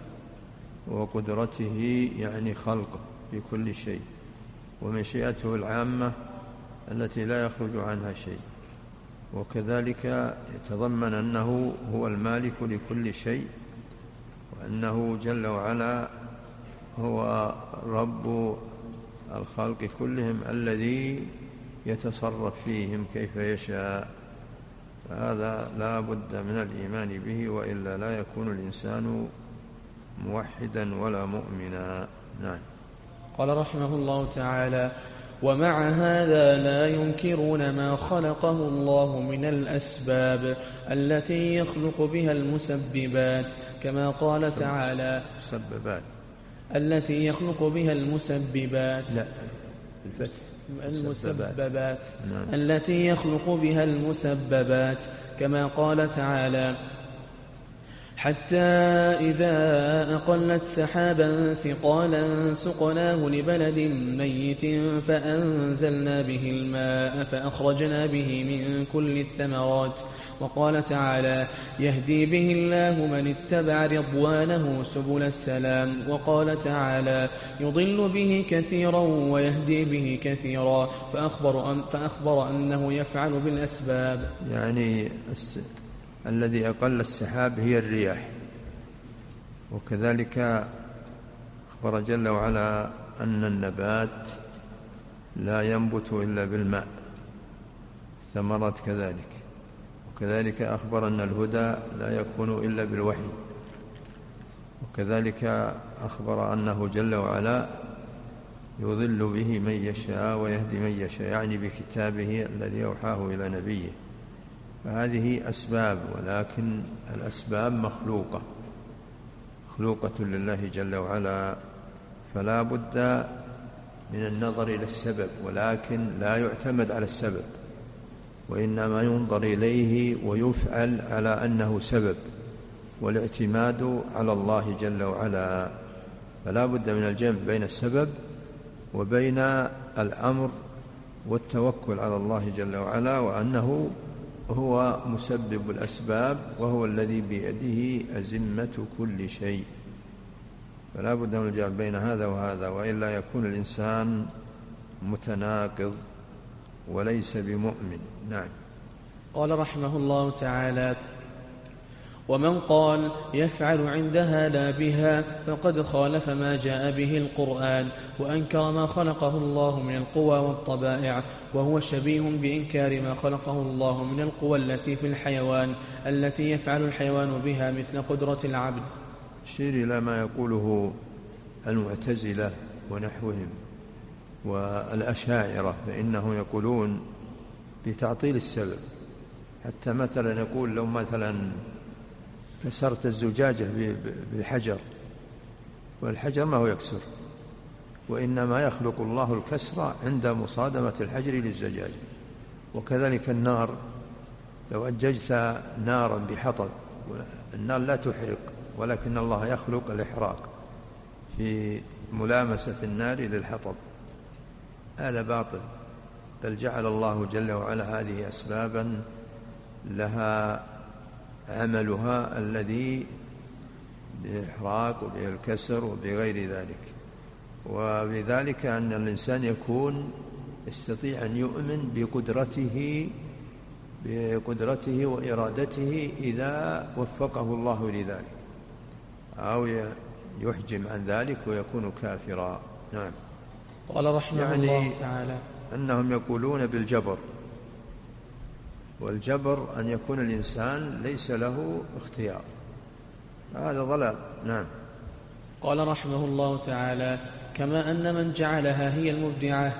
وقدرته، يعني خلقه بكل شيء، ومشيئته العامة التي لا يخرج عنها شيء، وكذلك يتضمن أنه هو المالك لكل شيء، وأنه جل وعلا هو رب الخلق كلهم الذي يتصرف فيهم كيف يشاء. فهذا لا بد من الإيمان به، وإلا لا يكون الإنسان موحدا ولا مؤمنا. نعم. قال رحمه الله تعالى: ومع هذا لا ينكرون ما خلقه الله من الأسباب التي يخلق بها المسببات، كما قال تعالى: مسببات التي يخلق بها المسببات لا الفتح المسببات نعم. التي يخلق بها المسببات، كما قال تعالى: حتى إذا أقلت سحابا ثقالا سقناه لبلد ميت فأنزلنا به الماء فأخرجنا به من كل الثمرات. وقال تعالى: يهدي به الله من اتبع رضوانه سبل السلام. وقال تعالى: يضل به كثيرا ويهدي به كثيرا، فأخبر, أن فأخبر أنه يفعل بالأسباب. يعني الس... الذي أقل السحاب هي الرياح، وكذلك أخبر جل وعلا أن النبات لا ينبت إلا بالماء، ثمرات كذلك، وكذلك أخبر أن الهدى لا يكون إلا بالوحي، وكذلك أخبر أنه جل وعلا يضل به من يشاء ويهدي من يشاء، يعني بكتابه الذي أوحاه إلى نبيه. فهذه أسباب، ولكن الأسباب مخلوقة مخلوقة لله جل وعلا، فلا بد من النظر إلى السبب، ولكن لا يعتمد على السبب، وإنما ينظر إليه ويفعل على أنه سبب، والاعتماد على الله جل وعلا. فلا بد من الجمع بين السبب وبين الأمر والتوكل على الله جل وعلا، وأنه هو مسبب الأسباب، وهو الذي بيده أزمة كل شيء. فلا بد من الجمع بين هذا وهذا، وإلا يكون الإنسان متناقض وليس بمؤمن. نعم. قال رحمه الله تعالى: ومن قال يفعل عندها لا بها فقد خالف ما جاء به القرآن، وأنكر ما خلقه الله من القوى والطبائع، وهو شبيه بإنكار ما خلقه الله من القوى التي في الحيوان التي يفعل الحيوان بها مثل قدرة العبد. شير إلى ما يقوله المعتزلة ونحوهم والأشاعرة، فإنهم يقولون بتعطيل السبب. حتى مثلا يقول لو مثلا كسرت الزجاجة بالحجر، والحجر ما هو يكسر، وإنما يخلق الله الكسر عند مصادمة الحجر للزجاج. وكذلك النار، لو أججت نارا بحطب، النار لا تحرق، ولكن الله يخلق الإحراق في ملامسة النار للحطب، هذا باطل. بل جعل الله جل وعلا هذه أسبابا لها عملها الذي بالإحراق وبالكسر وبغير ذلك. وبذلك أن الإنسان يكون يستطيع أن يؤمن بقدرته بقدرته وإرادته إذا وفقه الله لذلك، أو يحجم عن ذلك ويكون كافرا. نعم. قال رحمه يعني الله تعالى أنهم يقولون بالجبر، والجبر أن يكون الإنسان ليس له اختيار، هذا ضلال. نعم. قال رحمه الله تعالى: كما أن من جعلها هي المبدعة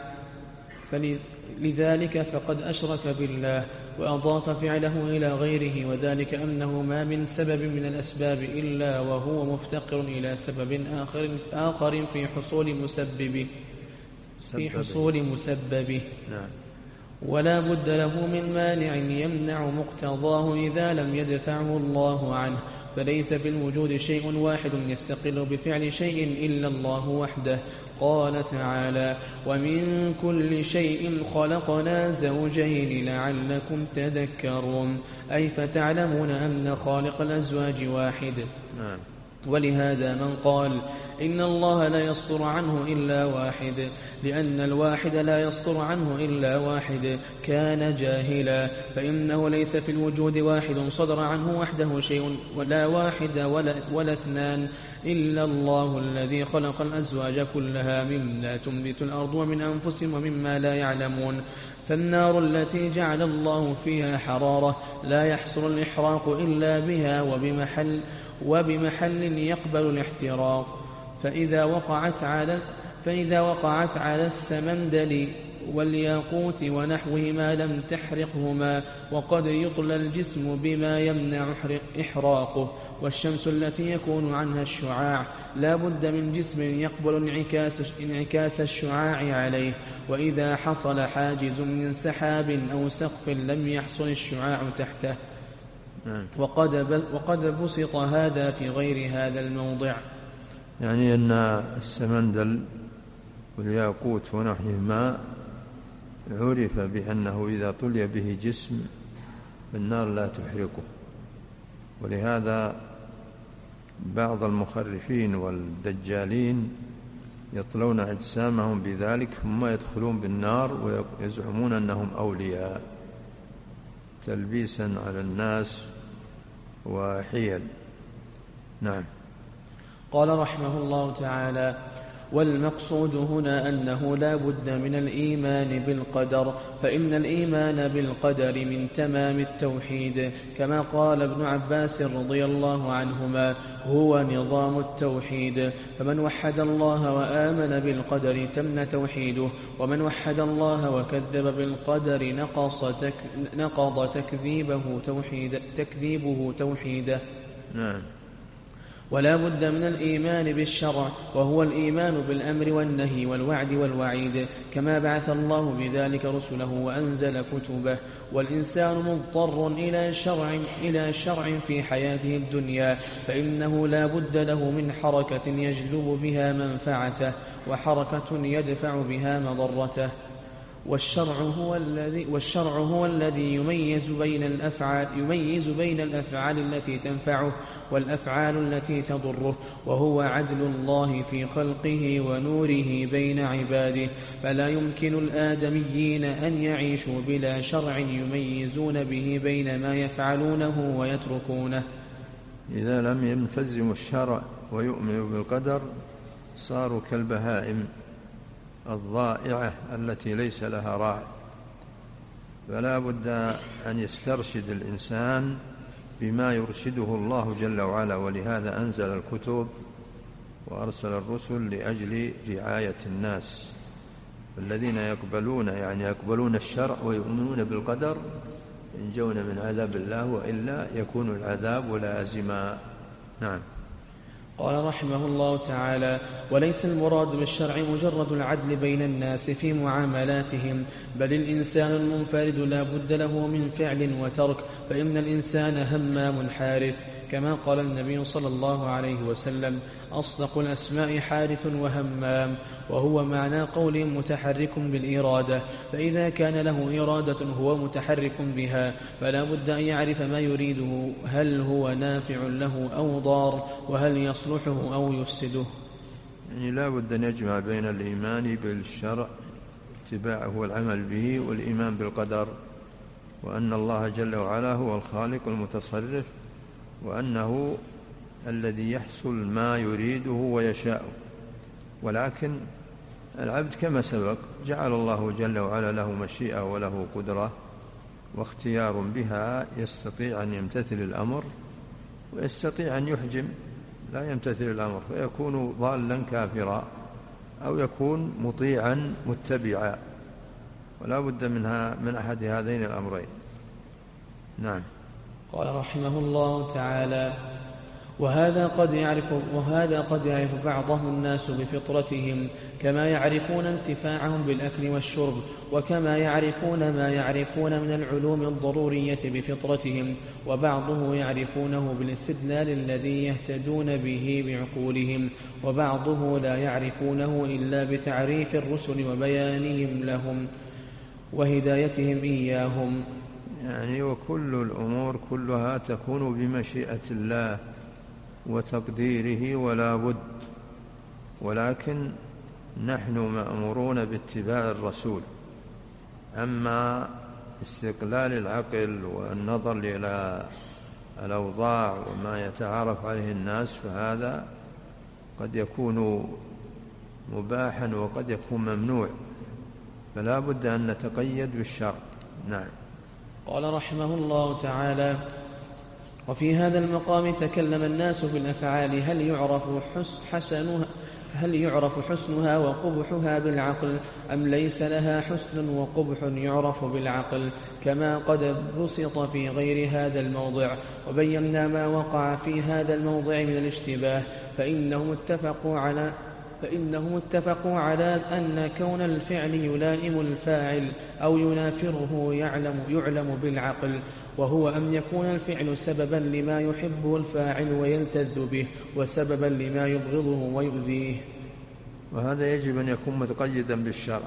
فلذلك فقد أشرك بالله وأضاف فعله إلى غيره، وذلك أنه ما من سبب من الأسباب إلا وهو مفتقر إلى سبب آخر, آخر في حصول مسببه في حصول مسببه نعم. ولا بد له من مانع يمنع مقتضاه إذا لم يدفعه الله عنه، فليس في الوجود شيء واحد يستقل بفعل شيء إلا الله وحده. قال تعالى: ومن كل شيء خلقنا زوجين لعلكم تذكرون، أي فتعلمون أن خالق الأزواج واحد. نعم. ولهذا من قال إن الله لا يصدر عنه إلا واحد، لأن الواحد لا يصدر عنه إلا واحد، كان جاهلا، فإنه ليس في الوجود واحد صدر عنه وحده شيء، ولا واحد ولا, ولا اثنان إلا الله الذي خلق الأزواج كلها مما تنبت الأرض ومن أنفسهم ومما لا يعلمون. فالنار التي جعل الله فيها حرارة لا يحصل الإحراق إلا بها وبمحل وبمحل يقبل الاحتراق، فإذا وقعت على فإذا وقعت على السمندل والياقوت ونحوهما لم تحرقهما، وقد يطلى الجسم بما يمنع إحراقه. والشمس التي يكون عنها الشعاع لا بد من جسم يقبل انعكاس, انعكاس الشعاع عليه، وإذا حصل حاجز من سحاب أو سقف لم يحصل الشعاع تحته، وقد, وقد بسط هذا في غير هذا الموضع. يعني أن السمندل والياقوت ونحوهما عرف بأنه إذا طلي به جسم النار لا تحرقه، ولهذا بعض المخرفين والدجالين يطلون أجسامهم بذلك ثم يدخلون بالنار ويزعمون أنهم أولياء، تلبيسا على الناس وحيل. نعم. قال رحمه الله تعالى: والمقصود هنا أنه لا بد من الإيمان بالقدر، فإن الإيمان بالقدر من تمام التوحيد، كما قال ابن عباس رضي الله عنهما: هو نظام التوحيد. فمن وحد الله وآمن بالقدر تم توحيده، ومن وحد الله وكذب بالقدر نقص تك نقض تكذيبه توحيد تكذيبه توحيده. نعم. ولا بد من الإيمان بالشرع، وهو الإيمان بالأمر والنهي والوعد والوعيد، كما بعث الله بذلك رسله وأنزل كتبه. والإنسان مضطر إلى شرع, إلى شرع في حياته الدنيا، فإنه لا بد له من حركة يجلب بها منفعته، وحركة يدفع بها مضرته. والشرع هو الذي والشرع هو الذي يميز بين الأفعال يميز بين الأفعال التي تنفعه والأفعال التي تضره، وهو عدل الله في خلقه ونوره بين عباده، فلا يمكن الآدميين أن يعيشوا بلا شرع يميزون به بين ما يفعلونه ويتركونه. إذا لم يلتزموا الشرع ويؤمنوا بالقدر صاروا كالبهائم الضائعة التي ليس لها راعي. فلا بد أن يسترشد الإنسان بما يرشده الله جل وعلا، ولهذا أنزل الكتب وأرسل الرسل لأجل رعاية الناس. الذين يقبلون يعني يقبلون الشرع ويؤمنون بالقدر ينجون من عذاب الله، وإلا يكون العذاب لازما. نعم. قال رحمه الله تعالى: وليس المراد بالشرع مجرد العدل بين الناس في معاملاتهم، بل الإنسان المنفرد لا بد له من فعل وترك، فإن الإنسان همام حارث، كما قال النبي صلى الله عليه وسلم: أصدق الأسماء حارث وهمام، وهو معنى قول متحرك بالإرادة، فإذا كان له إرادة هو متحرك بها فلا بد أن يعرف ما يريده، هل هو نافع له أو ضار، وهل يصلحه أو يفسده. يعني لا بد أن يجمع بين الإيمان بالشرع اتباعه والعمل به، والإيمان بالقدر، وأن الله جل وعلا هو الخالق المتصرف، وأنه الذي يحصل ما يريده ويشاء. ولكن العبد كما سبق جعل الله جل وعلا له مشيئة وله قدرة واختيار بها، يستطيع أن يمتثل الأمر ويستطيع أن يحجم لا يمتثل الأمر فيكون ضالا كافرا، أو يكون مطيعا متبعا، ولا بد منها من أحد هذين الأمرين. نعم. قال رحمه الله تعالى: وهذا قد يعرف وهذا قد يعرف بعضه الناس بفطرتهم، كما يعرفون انتفاعهم بالأكل والشرب، وكما يعرفون ما يعرفون من العلوم الضرورية بفطرتهم، وبعضه يعرفونه بالاستدلال الذي يهتدون به بعقولهم، وبعضه لا يعرفونه إلا بتعريف الرسل وبيانهم لهم وهدايتهم إياهم. يعني وكل الأمور كلها تكون بمشيئة الله وتقديره ولا بد، ولكن نحن مأمورون باتباع الرسول. أما استقلال العقل والنظر إلى الأوضاع وما يتعارف عليه الناس فهذا قد يكون مباحا وقد يكون ممنوع، فلا بد أن نتقيد بالشرع. نعم. قال رحمه الله تعالى: وفي هذا المقام تكلم الناس بالأفعال، هل يعرف حسنها هل يعرف حسنها وقبحها بالعقل، أم ليس لها حسن وقبح يعرف بالعقل، كما قد بسط في غير هذا الموضع، وبينا ما وقع في هذا الموضع من الاشتباه، فإنهم اتفقوا على فإنهم اتفقوا على أن كون الفعل يلائم الفاعل أو ينافره يعلم, يعلم بالعقل، وهو أن يكون الفعل سببا لما يحبه الفاعل ويلتذ به، وسببا لما يبغضه ويؤذيه. وهذا يجب أن يكون متقيدا بالشرع،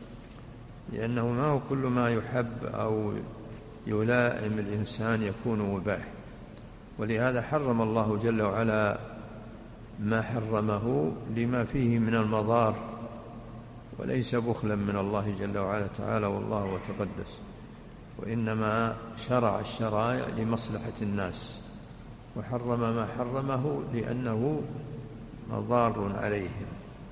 لأنه ما هو كل ما يحب أو يلائم الإنسان يكون مباح، ولهذا حرم الله جل وعلا ما حرمه لما فيه من المضار، وليس بخلا من الله جل وعلا تعالى والله وتقدس، وإنما شرع الشرائع لمصلحة الناس، وحرم ما حرمه لأنه مضار عليهم.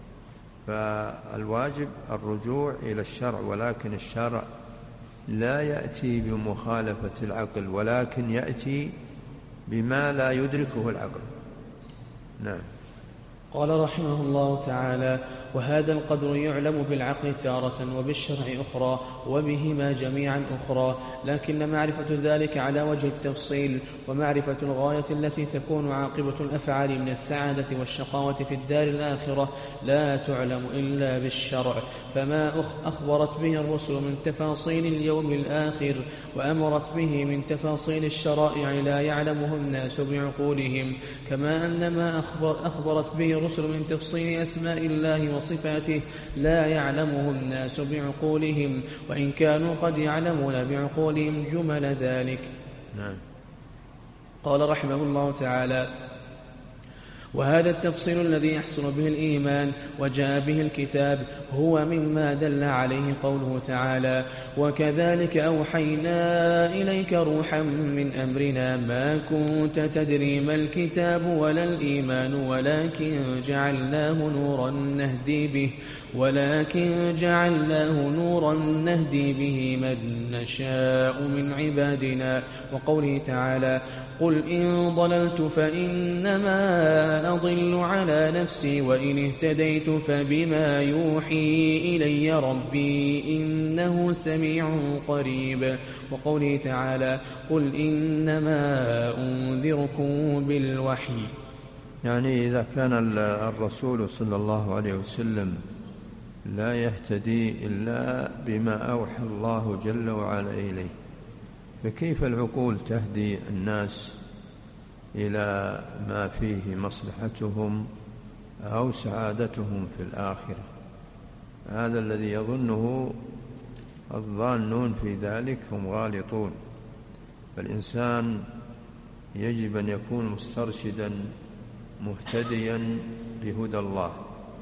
فالواجب الرجوع إلى الشرع، ولكن الشرع لا يأتي بمخالفة العقل، ولكن يأتي بما لا يدركه العقل. نعم. قال رحمه الله تعالى: وهذا القدر يعلم بالعقل تارة وبالشرع أخرى، وبهما جميعا أخرى، لكن معرفة ذلك على وجه التفصيل ومعرفة الغاية التي تكون عاقبة الأفعال من السعادة والشقاوة في الدار الآخرة لا تعلم إلا بالشرع، فما أخبرت به الرسل من تفاصيل اليوم الآخر وأمرت به من تفاصيل الشرائع لا يعلمه الناس بعقولهم، كما أن ما أخبر أخبرت به الرسل من تفصيل أسماء الله وصفاته لا يعلمه الناس بعقولهم، وإن كانوا قد يعلمون بعقولهم جمل ذلك. نعم. قال رحمه الله تعالى: وهذا التفصيل الذي يحصل به الإيمان وجاء به الكتاب هو مما دل عليه قوله تعالى: وكذلك أوحينا إليك روحا من أمرنا ما كنت تدري ما الكتاب ولا الإيمان ولكن جعلناه نورا نهدي به ولكن جعلناه نورا نهدي به من نشاء من عبادنا. وقوله تعالى: قل إن ضللت فإنما أضل على نفسي وإن اهتديت فبما يوحي إلي ربي إنه سميع قريب. وقوله تعالى: قل إنما أنذركم بالوحي. يعني إذا كان الرسول صلى الله عليه وسلم لا يهتدي إلا بما أوحى الله جل وعلا إليه، فكيف العقول تهدي الناس إلى ما فيه مصلحتهم أو سعادتهم في الآخرة؟ هذا الذي يظنه الظانون في ذلك هم غالطون. فالإنسان يجب أن يكون مسترشدا مهتديا بهدى الله،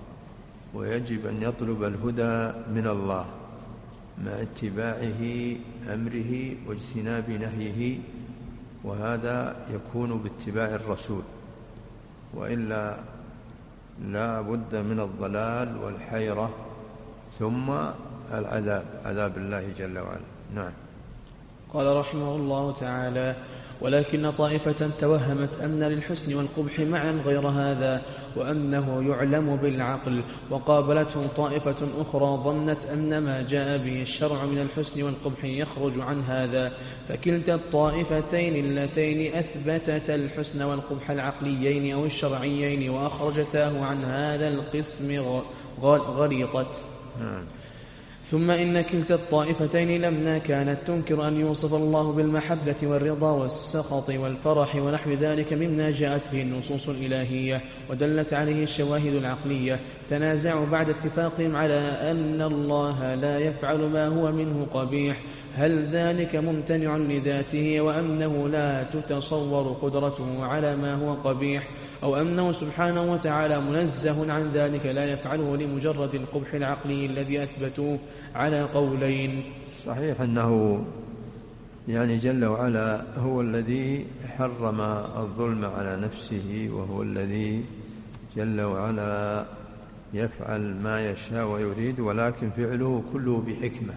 ويجب أن يطلب الهدى من الله مع اتباعه أمره واجتناب نهيه، وهذا يكون باتباع الرسول، وإلا لا بد من الضلال والحيرة ثم العذاب، عذاب الله جل وعلا. نعم. قال رحمه الله تعالى: ولكن طائفة توهمت أن للحسن والقبح معنى غير هذا، وأنه يعلم بالعقل، وقابلتهم طائفة أخرى ظنت أن ما جاء به الشرع من الحسن والقبح يخرج عن هذا، فكلتا الطائفتين اللتين أثبتتا الحسن والقبح العقليين أو الشرعيين وأخرجتاه عن هذا القسم غلطت. ثم إن كلتا الطائفتين لما كانت تنكر أن يوصف الله بالمحبة والرضا والسخط والفرح ونحو ذلك مما جاءت به النصوص الإلهية ودلت عليه الشواهد العقلية، تنازعوا بعد اتفاقهم على أن الله لا يفعل ما هو منه قبيح، هل ذلك ممتنع لذاته وأنه لا تتصور قدرته على ما هو قبيح، أو أنه سبحانه وتعالى منزه عن ذلك لا يفعله لمجرد القبح العقلي الذي أثبتوه على قولين. صحيح أنه يعني جل وعلا هو الذي حرم الظلم على نفسه، وهو الذي جل وعلا يفعل ما يشاء ويريد، ولكن فعله كله بحكمة،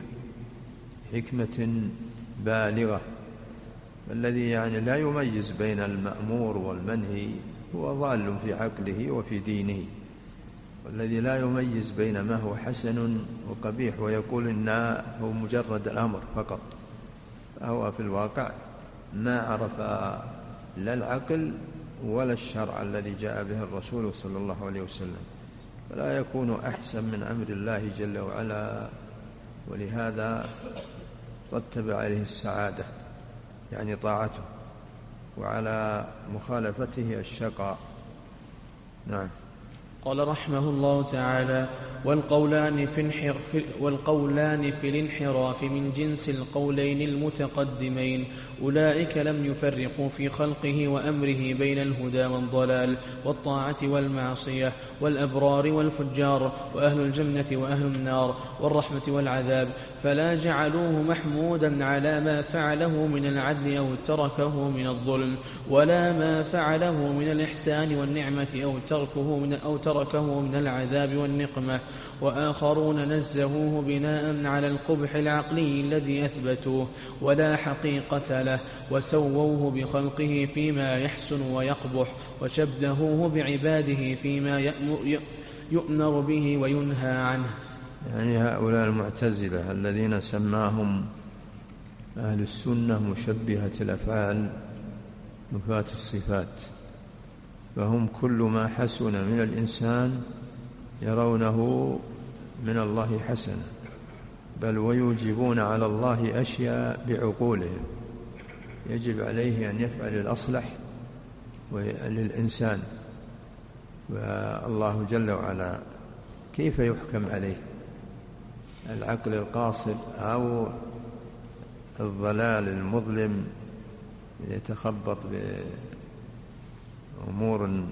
حكمة بالغة. الذي يعني لا يميز بين المأمور والمنهي هو ضال في عقله وفي دينه، والذي لا يميز بين ما هو حسن وقبيح ويقول إنه هو مجرد الأمر فقط، هو في الواقع ما عرف لا العقل ولا الشرع الذي جاء به الرسول صلى الله عليه وسلم، فلا يكون أحسن من أمر الله جل وعلا، ولهذا رتب عليه السعادة يعني طاعته، وعلى مخالفته الشقاء. نعم. قال رحمه الله تعالى: والقولان في, انحر في والقولان في الانحراف من جنس القولين المتقدمين، أولئك لم يفرقوا في خلقه وأمره بين الهدى والضلال والطاعة والمعصية والأبرار والفجار وأهل الجنة وأهل النار والرحمة والعذاب، فلا جعلوه محمودا على ما فعله من العدل أو تركه من الظلم، ولا ما فعله من الإحسان والنعمة أو تركه من, أو تركه من العذاب والنقمة، وآخرون نزهوه بناء على القبح العقلي الذي أثبتوه ولا حقيقة له، وسووه بخلقه فيما يحسن ويقبح، وشبهوه بعباده فيما يؤمر به وينهى عنه. يعني هؤلاء المعتزلة الذين سماهم أهل السنة مشبهة الأفعال نفاة الصفات، فهم كل ما حسن من الإنسان يرونه من الله حسنا، بل ويوجبون على الله أشياء بعقولهم يجب عليه أن يفعل الأصلح للإنسان، والله جل وعلا كيف يحكم عليه؟ العقل القاصر أو الضلال المظلم يتخبط بأمور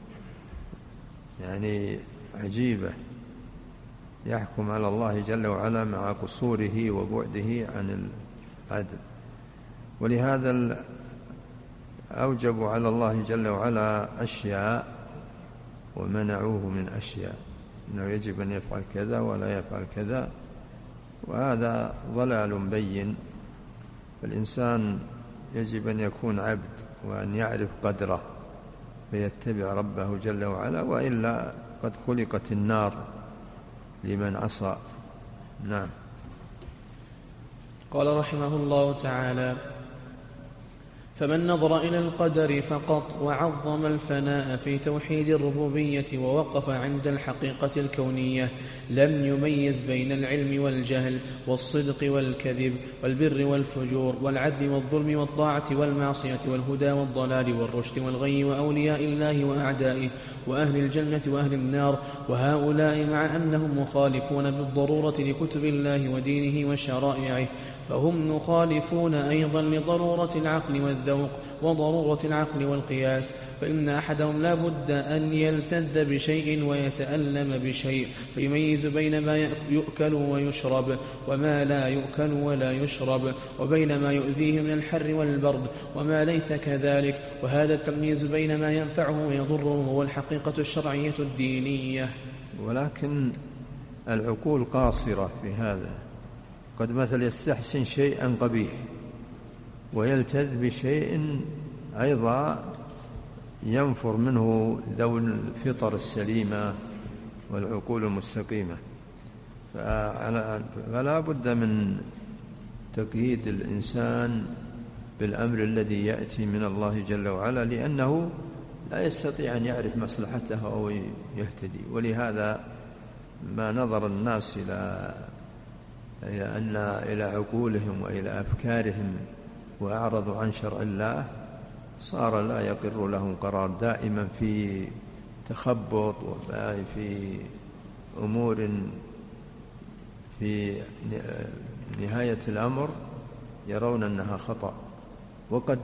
يعني عجيبة، يحكم على الله جل وعلا مع قصوره وبعده عن العدل. ولهذا أوجبوا على الله جل وعلا أشياء ومنعوه من أشياء، إنه يجب أن يفعل كذا ولا يفعل كذا، وهذا ضلال بين. فالإنسان يجب أن يكون عبد وأن يعرف قدره فيتبع ربه جل وعلا، وإلا قد خلقت النار لمن عصى. نعم. قال رحمه الله تعالى: فمن نظر إلى القدر فقط وعظم الفناء في توحيد الربوبية ووقف عند الحقيقة الكونية لم يميز بين العلم والجهل والصدق والكذب والبر والفجور والعدل والظلم والطاعة والمعصية والهدى والضلال والرشد والغي وأولياء الله وأعدائه وأهل الجنة وأهل النار، وهؤلاء مع أنهم مخالفون بالضرورة لكتب الله ودينه وشرائعه فهم مخالفون أيضا لضرورة العقل والذوق وضرورة العقل والقياس، فإن أحدهم لا بد أن يلتذ بشيء ويتألم بشيء فيميز بين ما يؤكل ويشرب وما لا يؤكل ولا يشرب، وبين ما يؤذيه من الحر والبرد وما ليس كذلك، وهذا التمييز بين ما ينفعه ويضره هو الحقيقة الشرعية الدينية. ولكن العقول قاصرة في هذا، قد مثل يستحسن شيئا قبيح ويلتذ بشيء أيضا ينفر منه ذو الفطر السليمة والعقول المستقيمة، فلا بد من تقييد الإنسان بالأمر الذي يأتي من الله جل وعلا، لأنه لا يستطيع أن يعرف مصلحته أو يهتدي. ولهذا ما نظر الناس إلى إلى أن إلى عقولهم وإلى أفكارهم وأعرضوا عن شرع الله صار لا يقر لهم قرار، دائما في تخبط وفي أمور في نهاية الأمر يرون أنها خطأ، وقد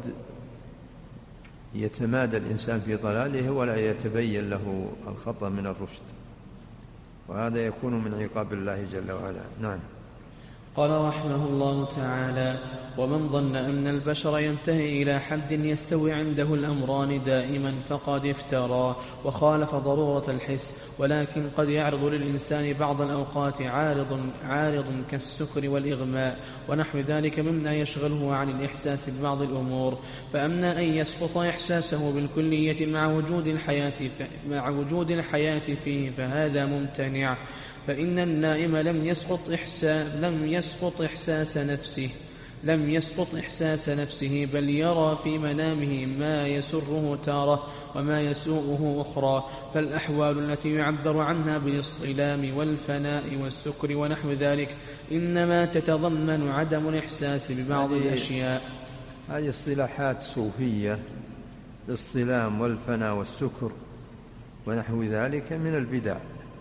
يتمادى الإنسان في ضلاله ولا يتبين له الخطأ من الرشد، وهذا يكون من عقاب الله جل وعلا. نعم. قال رحمه الله تعالى: ومن ظن أن البشر ينتهي إلى حد يستوي عنده الأمران دائما فقد افترى وخالف ضرورة الحس، ولكن قد يعرض للإنسان بعض الأوقات عارض, عارض كالسكر والإغماء ونحو ذلك مما يشغله عن الإحساس ببعض الأمور، فأما أن يسقط إحساسه بالكلية مع وجود الحياة, مع وجود الحياة فيه فهذا ممتنع، فإن النائم لم يسقط إحساس, لم يسقط إحساس نفسه لم يسقط إحساس نفسه بل يرى في منامه ما يسره تارة وما يسوءه أخرى، فالأحوال التي يعبر عنها بالاصطلام والفناء والسكر ونحو ذلك إنما تتضمن عدم الإحساس ببعض الأشياء. هذه اصطلاحات صوفية، الاصطلام والفناء والسكر ونحو ذلك من البدع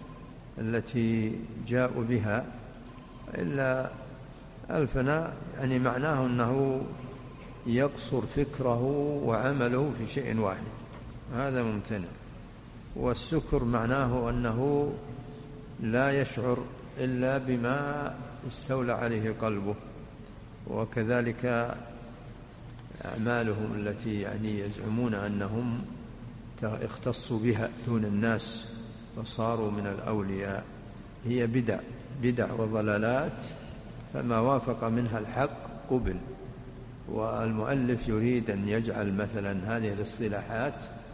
التي جاءوا بها، إلا الفناء يعني معناه أنه يقصر فكره وعمله في شيء واحد، هذا ممتنع. والسكر معناه أنه لا يشعر إلا بما استولى عليه قلبه، وكذلك أعمالهم التي يعني يزعمون أنهم اختصوا بها دون الناس وصاروا من الأولياء، هي بدع بدع وضلالات، فما وافق منها الحق قبل. والمؤلف يريد أن يجعل مثلا هذه الاصطلاحات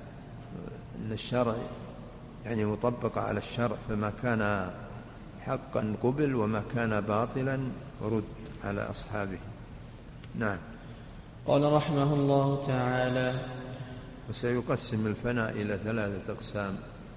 أن الشرع يعني مطبق على الشرع، فما كان حقا قبل وما كان باطلا رد على أصحابه. نعم. قال رحمه الله تعالى: وسيقسم الفناء إلى ثلاثة أقسام.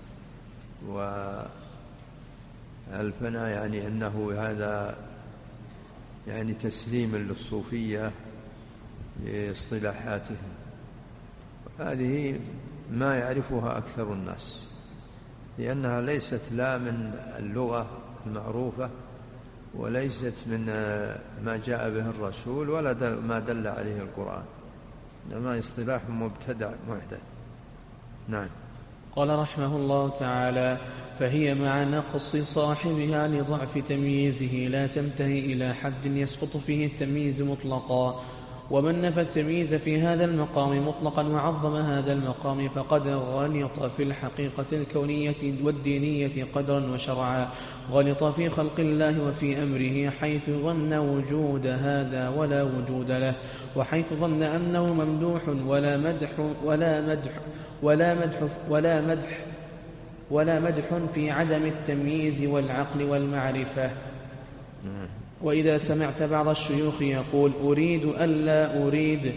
والفناء يعني أنه هذا يعني تسليم للصوفية لاصطلاحاتهم، هذه ما يعرفها أكثر الناس، لأنها ليست لا من اللغة المعروفة وليست من ما جاء به الرسول ولا دل ما دل عليه القرآن، إنما اصطلاح مبتدع محدث. نعم. قال رحمه الله تعالى: فهي مع نقص صاحبها لضعف تمييزه لا تنتهي إلى حد يسقط فيه التمييز مطلقا، ومن نفى التمييز في هذا المقام مطلقا وعظم هذا المقام فقد غلط في الحقيقة الكونية والدينية قدرا وشرعا، غلط في خلق الله وفي أمره حيث ظن وجود هذا ولا وجود له، وحيث ظن أنه ممدوح ولا مدح ولا مدح ولا مدح ولا مدح ولا مدح في عدم التمييز والعقل والمعرفة. وإذا سمعت بعض الشيوخ يقول: أريد ألا أريد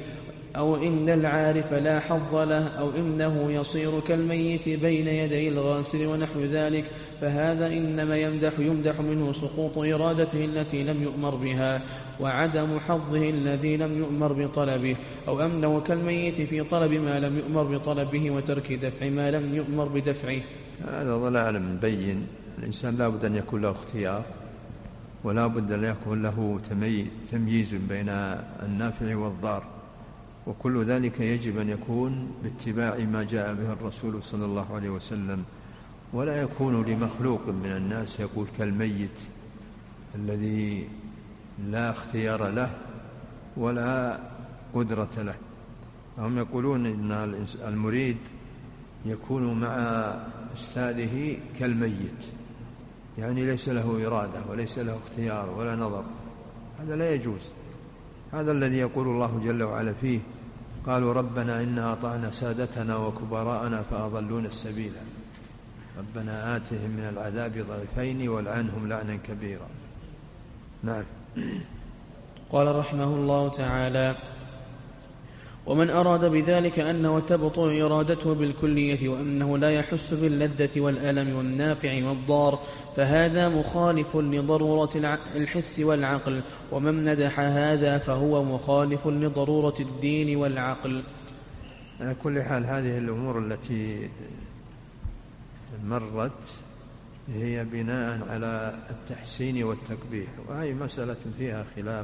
أو إن العارف لا حظ له أو إنه يصير كالميت بين يدي الغاسل ونحو ذلك، فهذا إنما يمدح يمدح منه سقوط إرادته التي لم يؤمر بها وعدم حظه الذي لم يؤمر بطلبه، أو أنه كالميت في طلب ما لم يؤمر بطلبه وترك دفع ما لم يؤمر بدفعه. هذا ضلال مبين. الإنسان لا بد أن يكون له اختيار، ولا بد أن يكون له تمييز بين النافع والضار، وكل ذلك يجب أن يكون باتباع ما جاء به الرسول صلى الله عليه وسلم، ولا يكون لمخلوق من الناس يقول كالميت الذي لا اختيار له ولا قدرة له. هم يقولون إن المريد يكون مع أستاذه كالميت، يعني ليس له إرادة وليس له اختيار ولا نظر. هذا لا يجوز. هذا الذي يقول الله جل وعلا فيه: قالوا ربنا إنا أطعنا سادتنا وكبراءنا فأضلونا السبيل ربنا آتهم من العذاب ضعفين والعنهم لعنا كبيرا. نعم. قال رحمه الله تعالى: ومن أراد بذلك أنه تبطل إرادته بالكلية وأنه لا يحس باللذة والألم والنافع والضار، فهذا مخالف لضرورة الحس والعقل، ومن ندح هذا فهو مخالف لضرورة الدين والعقل. على كل حال هذه الأمور التي مرت هي بناء على التحسين والتقبيح، وهي مسألة فيها خلاف.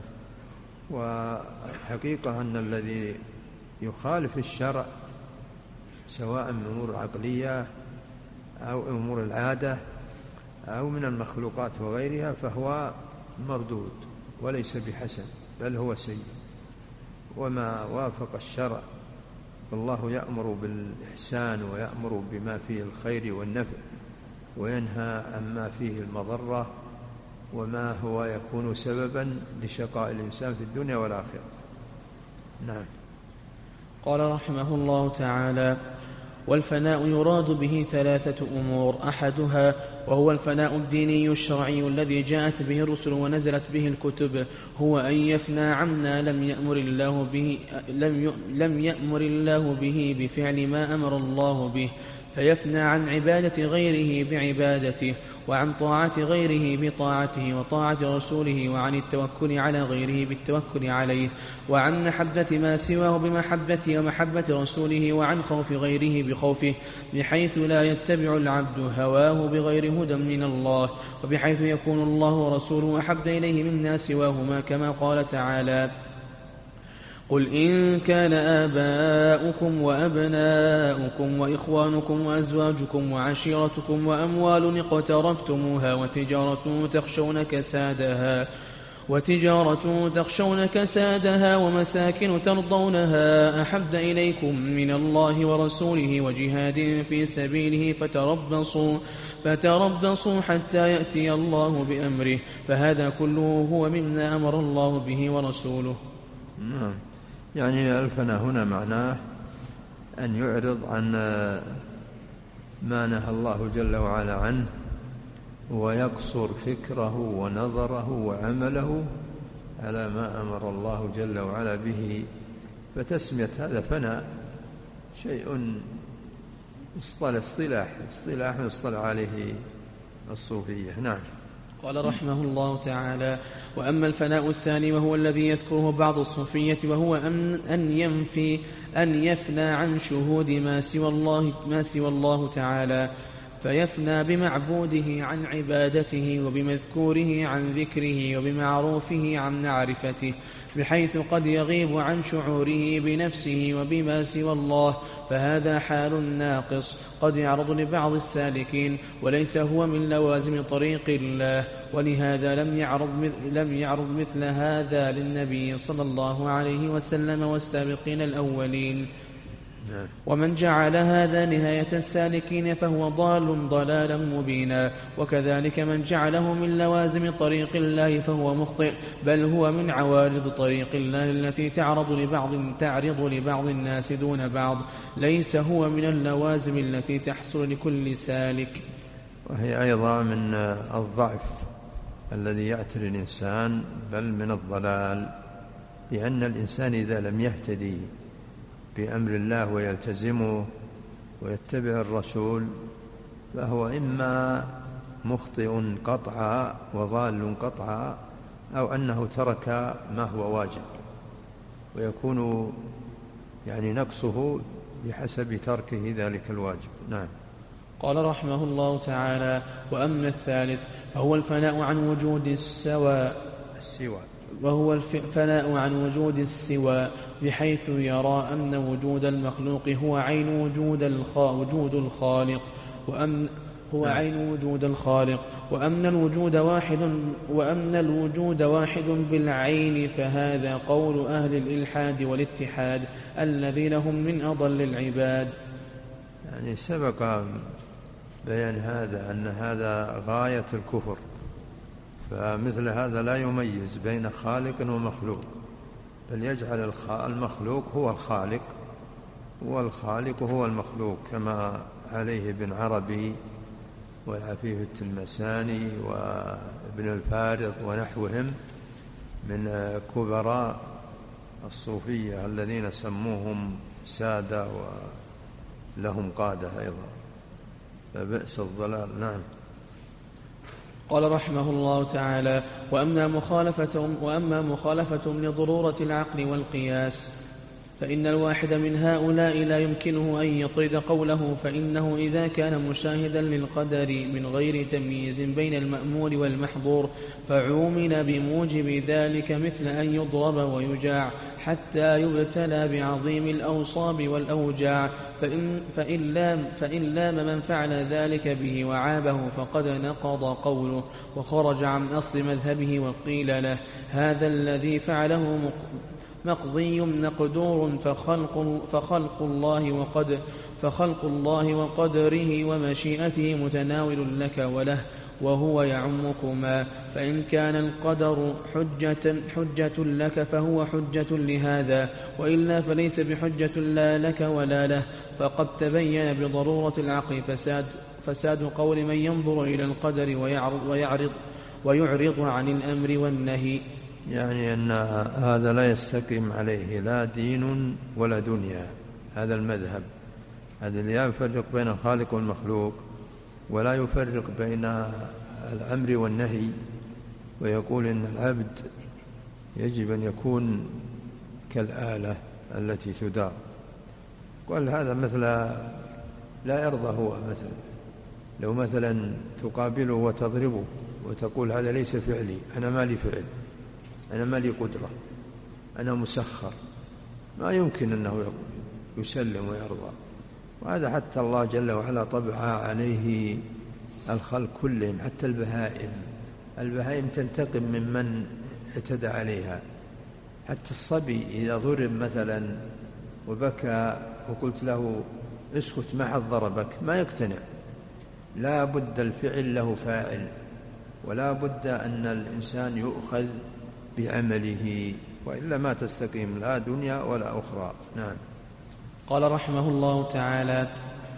وحقيقة أن الذي يخالف الشرع سواء من أمور العقلية أو أمور العادة أو من المخلوقات وغيرها فهو مردود وليس بحسن، بل هو سيء. وما وافق الشرع فالله يأمر بالإحسان ويأمر بما فيه الخير والنفع، وينهى عما فيه المضرة وما هو يكون سببا لشقاء الإنسان في الدنيا والآخرة. نعم. قال رحمه الله تعالى: والفناء يراد به ثلاثة أمور: أحدها وهو الفناء الديني الشرعي الذي جاءت به الرسل ونزلت به الكتب، هو أن يفنى عما لم يأمر الله به لم لم يأمر الله به بفعل ما أمر الله به، فيفنى عن عبادة غيره بعبادته، وعن طاعة غيره بطاعته وطاعة رسوله، وعن التوكل على غيره بالتوكل عليه، وعن محبة ما سواه بمحبته ومحبة رسوله، وعن خوف غيره بخوفه، بحيث لا يتبع العبد هواه بغير هدى من الله، وبحيث يكون الله ورسوله أحب إليه مما سواهما، كما قال تعالى: قل إن كان آباؤكم وأبناؤكم وإخوانكم وأزواجكم وعشيرتكم وأموال اقترفتموها وتجارة تخشون كسادها وتجارة تخشون كسادها ومساكن ترضونها أحب إليكم من الله ورسوله وجهاد في سبيله فتربصوا فتربصوا حتى يأتي الله بأمره، فهذا كله هو مما أمر الله به ورسوله. نعم. يعني الفنا هنا معناه أن يعرض عن ما نهى الله جل وعلا عنه، ويقصر فكره ونظره وعمله على ما أمر الله جل وعلا به. فتسمية هذا فنا شيء اصطلح اصطلاح اصطلاح اصطلح عليه الصوفية. نعم. قال رحمه الله تعالى: وأما الفناء الثاني وهو الذي يذكره بعض الصوفية، وهو أن ينفي أن يفنى عن شهود ما سوى الله ما سوى الله تعالى، فيفنى بمعبوده عن عبادته، وبمذكوره عن ذكره، وبمعروفه عن معرفته، بحيث قد يغيب عن شعوره بنفسه وبما سوى الله، فهذا حال ناقص قد يعرض لبعض السالكين، وليس هو من لوازم طريق الله. ولهذا لم يعرض لم يعرض مثل هذا للنبي صلى الله عليه وسلم والسابقين الأولين. ومن جعل هذا نهاية السالكين فهو ضال ضلالا مبينا، وكذلك من جعله من لوازم طريق الله فهو مخطئ، بل هو من عوارض طريق الله التي تعرض لبعض تعرض لبعض الناس دون بعض، ليس هو من اللوازم التي تحصل لكل سالك. وهي أيضا من الضعف الذي يعتري الإنسان، بل من الضلال، لأن الإنسان إذا لم يهتدي بأمر الله ويلتزمه ويتبع الرسول، فهو إما مخطئ قطعا وضال قطعا، أو أنه ترك ما هو واجب، ويكون يعني نقصه بحسب تركه ذلك الواجب. نعم. قال رحمه الله تعالى: وأما الثالث فهو الفناء عن وجود السواء السواء وهو الفناء عن وجود السواء، بحيث يرى أن وجود المخلوق هو عين وجود وجود الخالق، وأن هو عين وجود الخالق، وأن الوجود واحد وأن الوجود واحد بالعين، فهذا قول أهل الإلحاد والاتحاد الذين هم من أضل العباد. يعني سبق بيان هذا أن هذا غاية الكفر، فمثل هذا لا يميز بين خالق ومخلوق، بل يجعل المخلوق هو الخالق والخالق هو المخلوق، كما عليه ابن عربي والعفيف التلمساني وابن الفارض ونحوهم من كبراء الصوفية الذين سموهم سادة ولهم قادة أيضا، فبئس الضلال. نعم. قال رحمه الله تعالى: وأما مخالفتهم, وأما مخالفتهم لضرورة العقل والقياس، فإن الواحد من هؤلاء لا يمكنه أن يطرد قوله، فإنه إذا كان مشاهدا للقدر من غير تمييز بين المأمور والمحظور، فعومل بموجب ذلك مثل أن يضرب ويجاع حتى يبتلى بعظيم الأوصاب والأوجاع، فإن, فإن, لام فإن لام من فعل ذلك به وعابه فقد نقض قوله وخرج عن أصل مذهبه، وقيل له: هذا الذي فعله مقضي مقدور، فخلق, فخلق, الله وقد فخلق الله وقدره ومشيئته متناول لك وله، وهو يعمكما، فإن كان القدر حجة, حجة لك فهو حجة لهذا، وإلا فليس بحجة لا لك ولا له، فقد تبين بضرورة العقل فساد, فساد قول من ينظر إلى القدر ويعرض, ويعرض, ويعرض عن الأمر والنهي. يعني أن هذا لا يستقيم عليه لا دين ولا دنيا، هذا المذهب، هذا اللي يفرق بين الخالق والمخلوق، ولا يفرق بين الأمر والنهي، ويقول إن العبد يجب أن يكون كالآلة التي تدار. قال هذا مثل لا يرضى هو، مثلا لو مثلا تقابله وتضربه وتقول هذا ليس فعلي، أنا ما لي فعل، أنا ما لي قدرة، أنا مسخر، ما يمكن أنه يسلم ويرضى. وهذا حتى الله جل وعلا طبع عليه الخلق كلهم، حتى البهائم البهائم تنتقم ممن اعتدى عليها، حتى الصبي إذا ضرب مثلا وبكى وقلت له اسكت ما حد ضربك ما يقتنع، لا بد الفعل له فاعل، ولا بد أن الإنسان يؤخذ بعمله، وإلا ما تستقيم لا دنيا ولا أخرى. نعم. قال رحمه الله تعالى: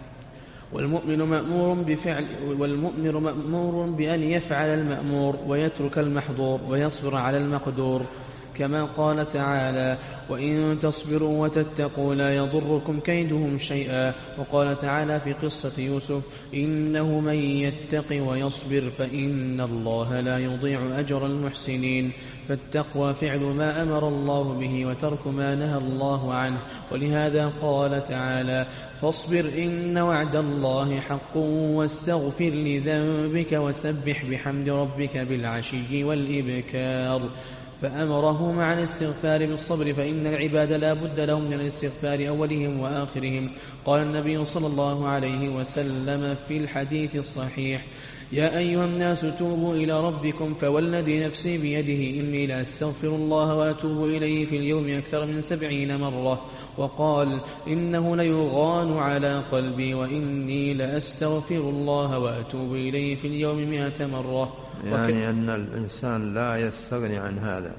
والمؤمن مأمور بفعل والمؤمن مأمور بأن يفعل المأمور ويترك المحظور ويصبر على المقدور، كما قال تعالى: وإن تصبروا وتتقوا لا يضركم كيدهم شيئا. وقال تعالى في قصة يوسف: إنه من يتق ويصبر فإن الله لا يضيع أجر المحسنين. فالتقوى فعل ما أمر الله به وترك ما نهى الله عنه. ولهذا قال تعالى: فاصبر إن وعد الله حق واستغفر لذنبك وسبح بحمد ربك بالعشي والإبكار. فأمره مع الاستغفار بالصبر، فإن العباد لا بد لهم من الاستغفار أولهم وآخرهم. قال النبي صلى الله عليه وسلم في الحديث الصحيح: يا أيها الناس توبوا إلى ربكم فوالذي نفسي بيده إني لأستغفر الله وأتوب إليه في اليوم أكثر من سبعين مرة. وقال: إنه ليغان على قلبي وإني لأستغفر الله وأتوب إليه في اليوم مئة مرة. يعني وك... أن الإنسان لا يستغني عن هذا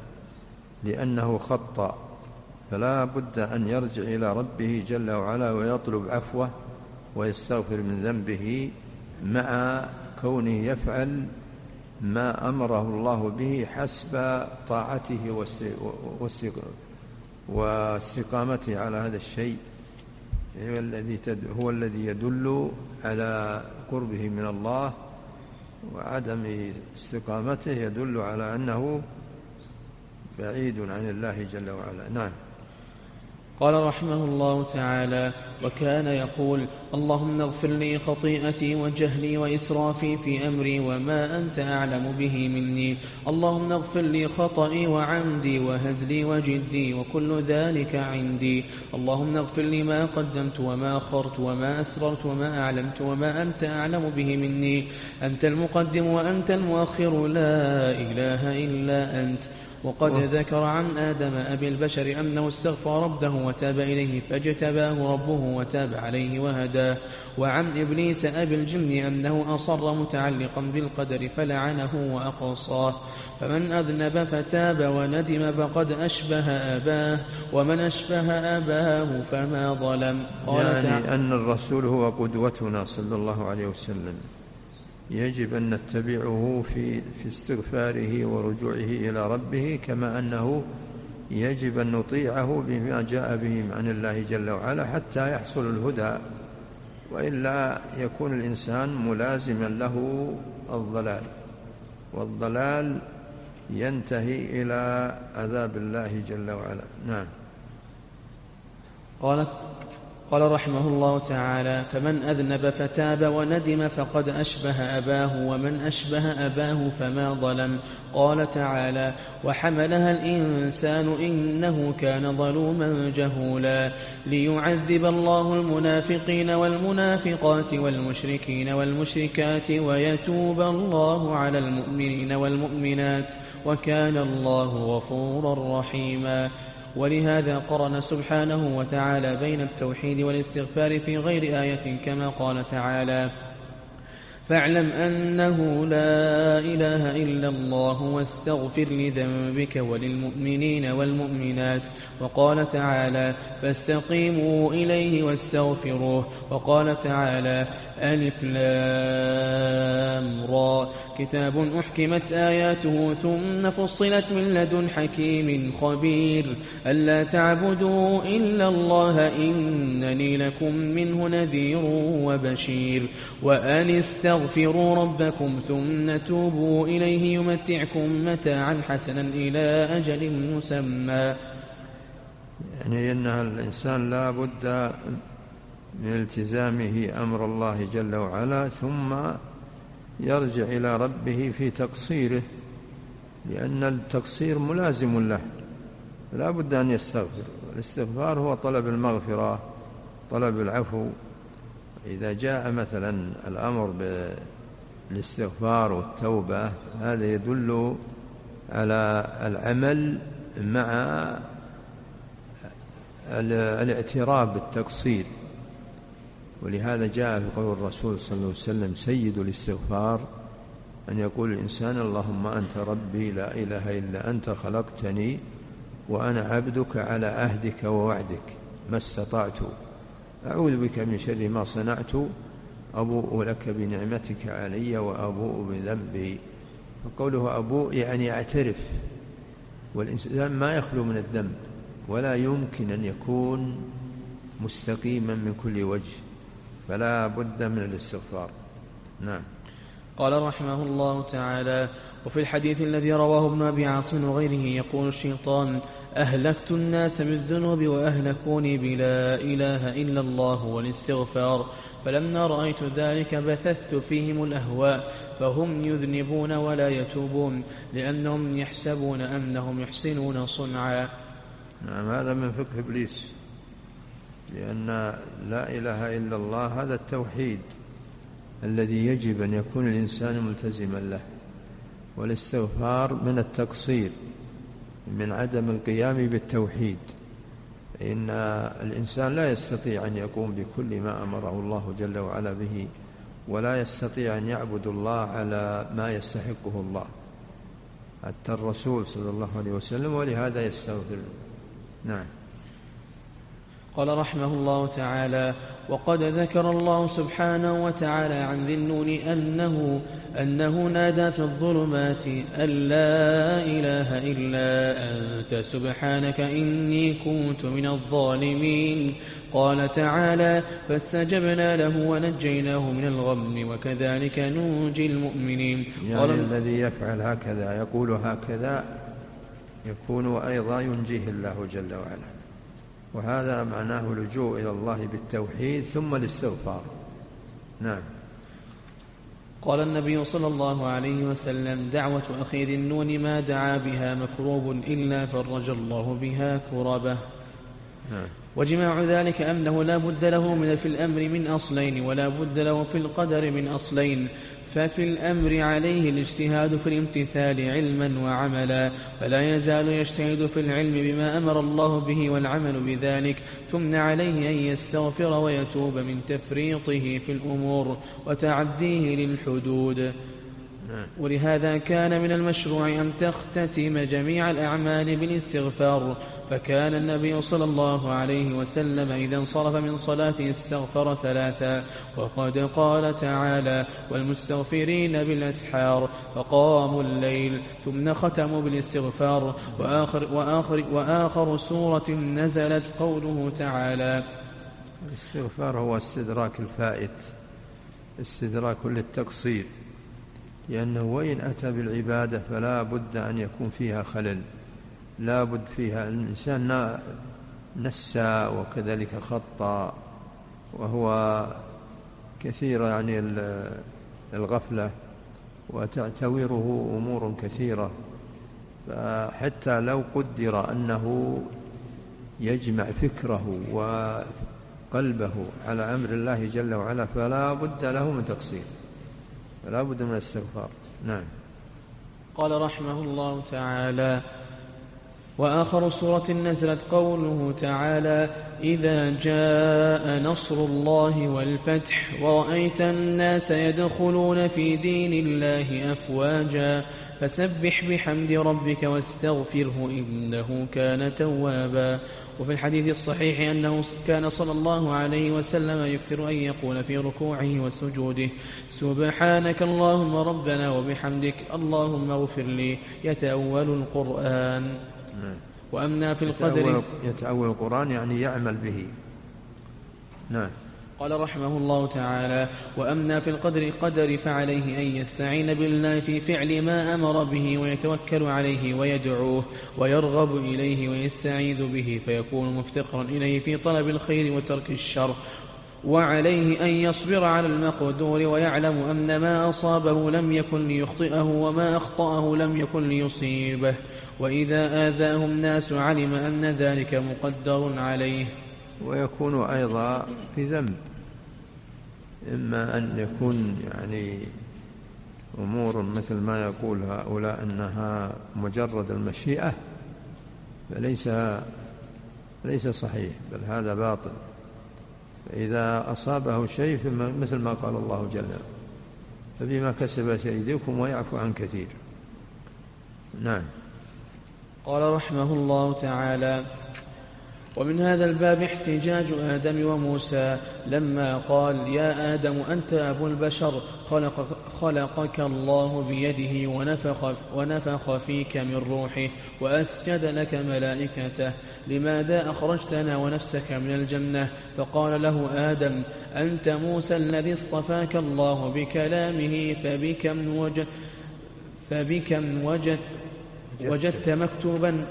لأنه خطأ، فلا بد أن يرجع إلى ربه جل وعلا ويطلب عفوه ويستغفر من ذنبه، مع كونه يفعل ما أمره الله به حسب طاعته واستقامته على هذا الشيء هو الذي يدل على قربه من الله، وعدم استقامته يدل على أنه بعيد عن الله جل وعلا. نعم. قال رحمه الله تعالى: وكان يقول: اللهم اغفر لي خطيئتي وجهلي وإسرافي في أمري وما أنت أعلم به مني. اللهم اغفر لي خطئي وعمدي وهزلي وجدي وكل ذلك عندي. اللهم اغفر لي ما قدمت وما أخرت وما أسررت وما أعلمت وما أنت أعلم به مني. أنت المقدم وأنت المؤخر، لا إله إلا أنت. وقد ذكر عن آدم أبي البشر أنه استغفر ربه وتاب إليه فاجتباه ربه وتاب عليه وهداه. وعن إبليس أبي الجن أنه أصر متعلقا بالقدر فلعنه وأقصاه. فمن أذنب فتاب وندم فقد أشبه أباه، ومن أشبه أباه فما ظلم. يعني أن الرسول هو قدوتنا صلى الله عليه وسلم، يجب أن نتبعه في في استغفاره ورجوعه إلى ربه، كما أنه يجب أن نطيعه بما جاء به عن الله جل وعلا حتى يحصل الهدى، وإلا يكون الإنسان ملازما له الضلال، والضلال ينتهي إلى عذاب الله جل وعلا. نعم. قالت قال رحمه الله تعالى: فمن أذنب فتاب وندم فقد أشبه أباه، ومن أشبه أباه فما ظلم. قال تعالى: وحملها الإنسان إنه كان ظلوما جهولا. ليعذب الله المنافقين والمنافقات والمشركين والمشركات ويتوب الله على المؤمنين والمؤمنات، وكان الله غفورا رحيما. ولهذا قرن سبحانه وتعالى بين التوحيد والاستغفار في غير آية، كما قال تعالى: فاعلم أنه لا إله إلا الله واستغفر لذنبك وللمؤمنين والمؤمنات. وقال تعالى: فاستقيموا إليه واستغفروه. وقال تعالى: ألف لام را كتاب أحكمت آياته ثم فصلت من لدن حكيم خبير ألا تعبدوا إلا الله إنني لكم منه نذير وبشير. وأن استغفروا ربكم ثم توبوا إليه يمتعكم متاعا حسنا إلى أجل مسمى. يعني أن الإنسان لا بد من التزامه أمر الله جل وعلا، ثم يرجع إلى ربه في تقصيره، لأن التقصير ملازم له، لا بد أن يستغفر. الاستغفار هو طلب المغفرة، طلب العفو. إذا جاء مثلا الأمر بالاستغفار والتوبة، هذا يدل على العمل مع الاعتراف بالتقصير. ولهذا جاء في قول الرسول صلى الله عليه وسلم: سيد الاستغفار أن يقول الإنسان: اللهم أنت ربي لا إله إلا أنت خلقتني وأنا عبدك على عهدك ووعدك ما استطعت، أعوذ بك من شر ما صنعت، أبوء لك بنعمتك علي وأبوء بذنبي. فقوله أبوء يعني أعترف، والإنسان ما يخلو من الذنب، ولا يمكن أن يكون مستقيما من كل وجه، فلا بد من الاستغفار. نعم. قال رحمه الله تعالى: وفي الحديث الذي رواه ابن أبي عاصم وغيره يقول الشيطان: أهلكت الناس بالذنوب وأهلكوني بلا إله إلا الله والاستغفار، فلما رأيت ذلك بثثت فيهم الأهواء، فهم يذنبون ولا يتوبون لأنهم يحسبون أنهم يحسنون صنعا. نعم، هذا من فقه إبليس، لأن لا إله إلا الله هذا التوحيد الذي يجب أن يكون الإنسان ملتزما له، والاستغفار من التقصير، من عدم القيام بالتوحيد. إن الإنسان لا يستطيع أن يقوم بكل ما أمره الله جل وعلا به، ولا يستطيع أن يعبد الله على ما يستحقه الله، حتى الرسول صلى الله عليه وسلم، ولهذا يستغفر. نعم. قال رحمه الله تعالى: وقد ذكر الله سبحانه وتعالى عن ذي النون أنه, أنه نادى في الظلمات أن لا إله إلا أنت سبحانك إني كنت من الظالمين. قال تعالى: فاستجبنا له ونجيناه من الغم وكذلك ننجي المؤمنين. يعني الذي يفعل هكذا يقول هكذا يكون وأيضا ينجيه الله جل وعلا، وهذا معناه اللجوء إلى الله بالتوحيد ثم الاستغفار. نعم. قال النبي صلى الله عليه وسلم: دعوة أخي ذي النون ما دعا بها مكروب إلا فرج الله بها كربه. نعم. وجماع ذلك أنه لا بد له من في الأمر من أصلين ولا بد له في القدر من أصلين، ففي الأمر عليه الاجتهاد في الامتثال علما وعملا، فلا يزال يجتهد في العلم بما أمر الله به والعمل بذلك، ثم عليه أن يستغفر ويتوب من تفريطه في الأمور وتعديه للحدود. ولهذا كان من المشروع أن تختتم جميع الأعمال بالاستغفار، فكان النبي صلى الله عليه وسلم إذا انصرف من صلاته استغفر ثلاثا، وقد قال تعالى: والمستغفرين بالأسحار، فقاموا الليل، ثم ختموا بالاستغفار. وآخر, وآخر, وآخر سورة نزلت قوله تعالى: الاستغفار هو استدراك الفائت، استدراك للتقصير، لأنه وإن أتى بالعبادة فلا بد أن يكون فيها خلل، لا بد فيها الإنسان نسى وكذلك خطأ، وهو كثير يعني الغفلة وتعتوره أمور كثيرة، فحتى لو قدر أنه يجمع فكره وقلبه على أمر الله جل وعلا فلا بد له من تقصير، فلا بد من الاستغفار. نعم. قال رحمه الله تعالى: وآخر سورة نزلت قوله تعالى: إذا جاء نصر الله والفتح ورأيت الناس يدخلون في دين الله أفواجا فسبح بحمد ربك واستغفره إنه كان توابا. وفي الحديث الصحيح أنه كان صلى الله عليه وسلم يكثر أن يقول في ركوعه وسجوده: سبحانك اللهم ربنا وبحمدك اللهم اغفر لي، يتأول القرآن. وأما في القدر يتأول القرآن يعني يعمل به. نعم. قال رحمه الله تعالى: وأما في القدر قدر فعليه أن يستعين بالله في فعل ما أمر به ويتوكل عليه ويدعوه ويرغب إليه ويستعيذ به، فيكون مفتقرا إليه في طلب الخير وترك الشر. وعليه أن يصبر على المقدور ويعلم أن ما أصابه لم يكن ليخطئه وما أخطأه لم يكن ليصيبه، وإذا آذاه الناس علم أن ذلك مقدر عليه. ويكون أيضا في ذنب، إما أن يكون يعني أمور مثل ما يقول هؤلاء أنها مجرد المشيئة، فليس ليس صحيح، بل هذا باطل. فإذا أصابه شيء مثل ما قال الله جل: فبما كسبت أيديكم ويعفو عن كثير. نعم. قال رحمه الله تعالى: ومن هذا الباب احتجاج آدم وموسى لما قال: يا آدم أنت أبو البشر، خلق خلقك الله بيده ونفخ, ونفخ فيك من روحه وأسجد لك ملائكته، لماذا أخرجتنا ونفسك من الجنة؟ فقال له آدم: أنت موسى الذي اصطفاك الله بكلامه، فبكم وجدت, فبكم وجدت, وجدت مكتوبا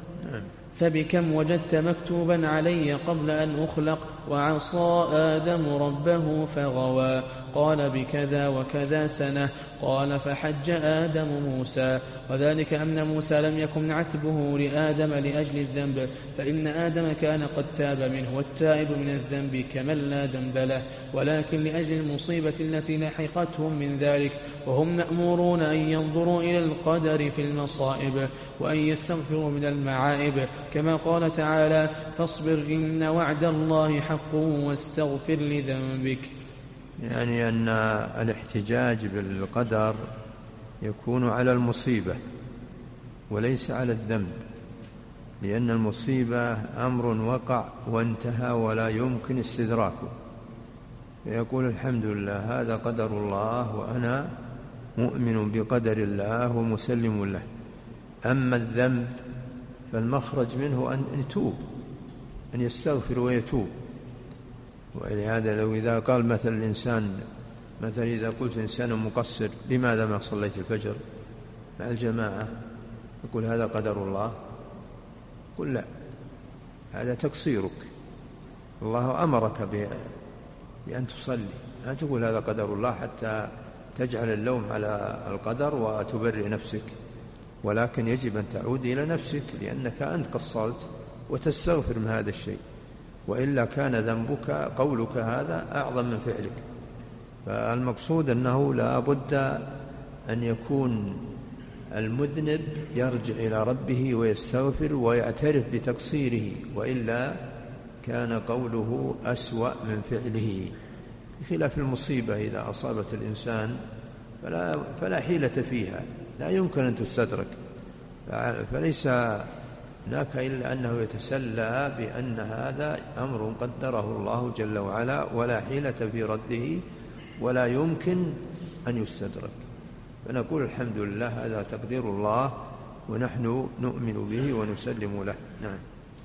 فبكم وجدت مكتوبا علي قبل أن أخلق، وعصى آدم ربه فغوى. قال: بكذا وكذا سنة. قال: فحج آدم موسى. وذلك أن موسى لم يكن عتبه لآدم لأجل الذنب، فإن آدم كان قد تاب منه، والتائب من الذنب كمن لا ذنب له، ولكن لأجل المصيبة التي لحقتهم من ذلك، وهم مأمورون أن ينظروا إلى القدر في المصائب وأن يستغفروا من المعائب، كما قال تعالى: فاصبر إن وعد الله حق واستغفر لذنبك. يعني أن الاحتجاج بالقدر يكون على المصيبة وليس على الذنب، لأن المصيبة أمر وقع وانتهى ولا يمكن استدراكه، فيقول الحمد لله هذا قدر الله وأنا مؤمن بقدر الله ومسلم له. أما الذنب فالمخرج منه أن يتوب، أن يستغفر ويتوب. ولهذا لو إذا قال مثل الإنسان، مثل إذا قلت إنسان مقصر لماذا ما صليت الفجر مع الجماعة، يقول هذا قدر الله، قل لا، هذا تقصيرك، الله أمرك بأن تصلي، لا تقول هذا قدر الله حتى تجعل اللوم على القدر وتبرئ نفسك، ولكن يجب أن تعود إلى نفسك لأنك أنت قصرت وتستغفر من هذا الشيء، وإلا كان ذنبك قولك هذا أعظم من فعلك. فالمقصود أنه لا بد أن يكون المذنب يرجع إلى ربه ويستغفر ويعترف بتقصيره، وإلا كان قوله أسوأ من فعله، بخلاف المصيبة إذا أصابت الإنسان فلا, فلا حيلة فيها، لا يمكن أن تستدرك، فليس هناك إلا أنه يتسلى بأن هذا أمر قدره الله جل وعلا ولا حيلة في رده ولا يمكن أن يستدرك، فنقول الحمد لله هذا تقدير الله ونحن نؤمن به ونسلم له. نعم.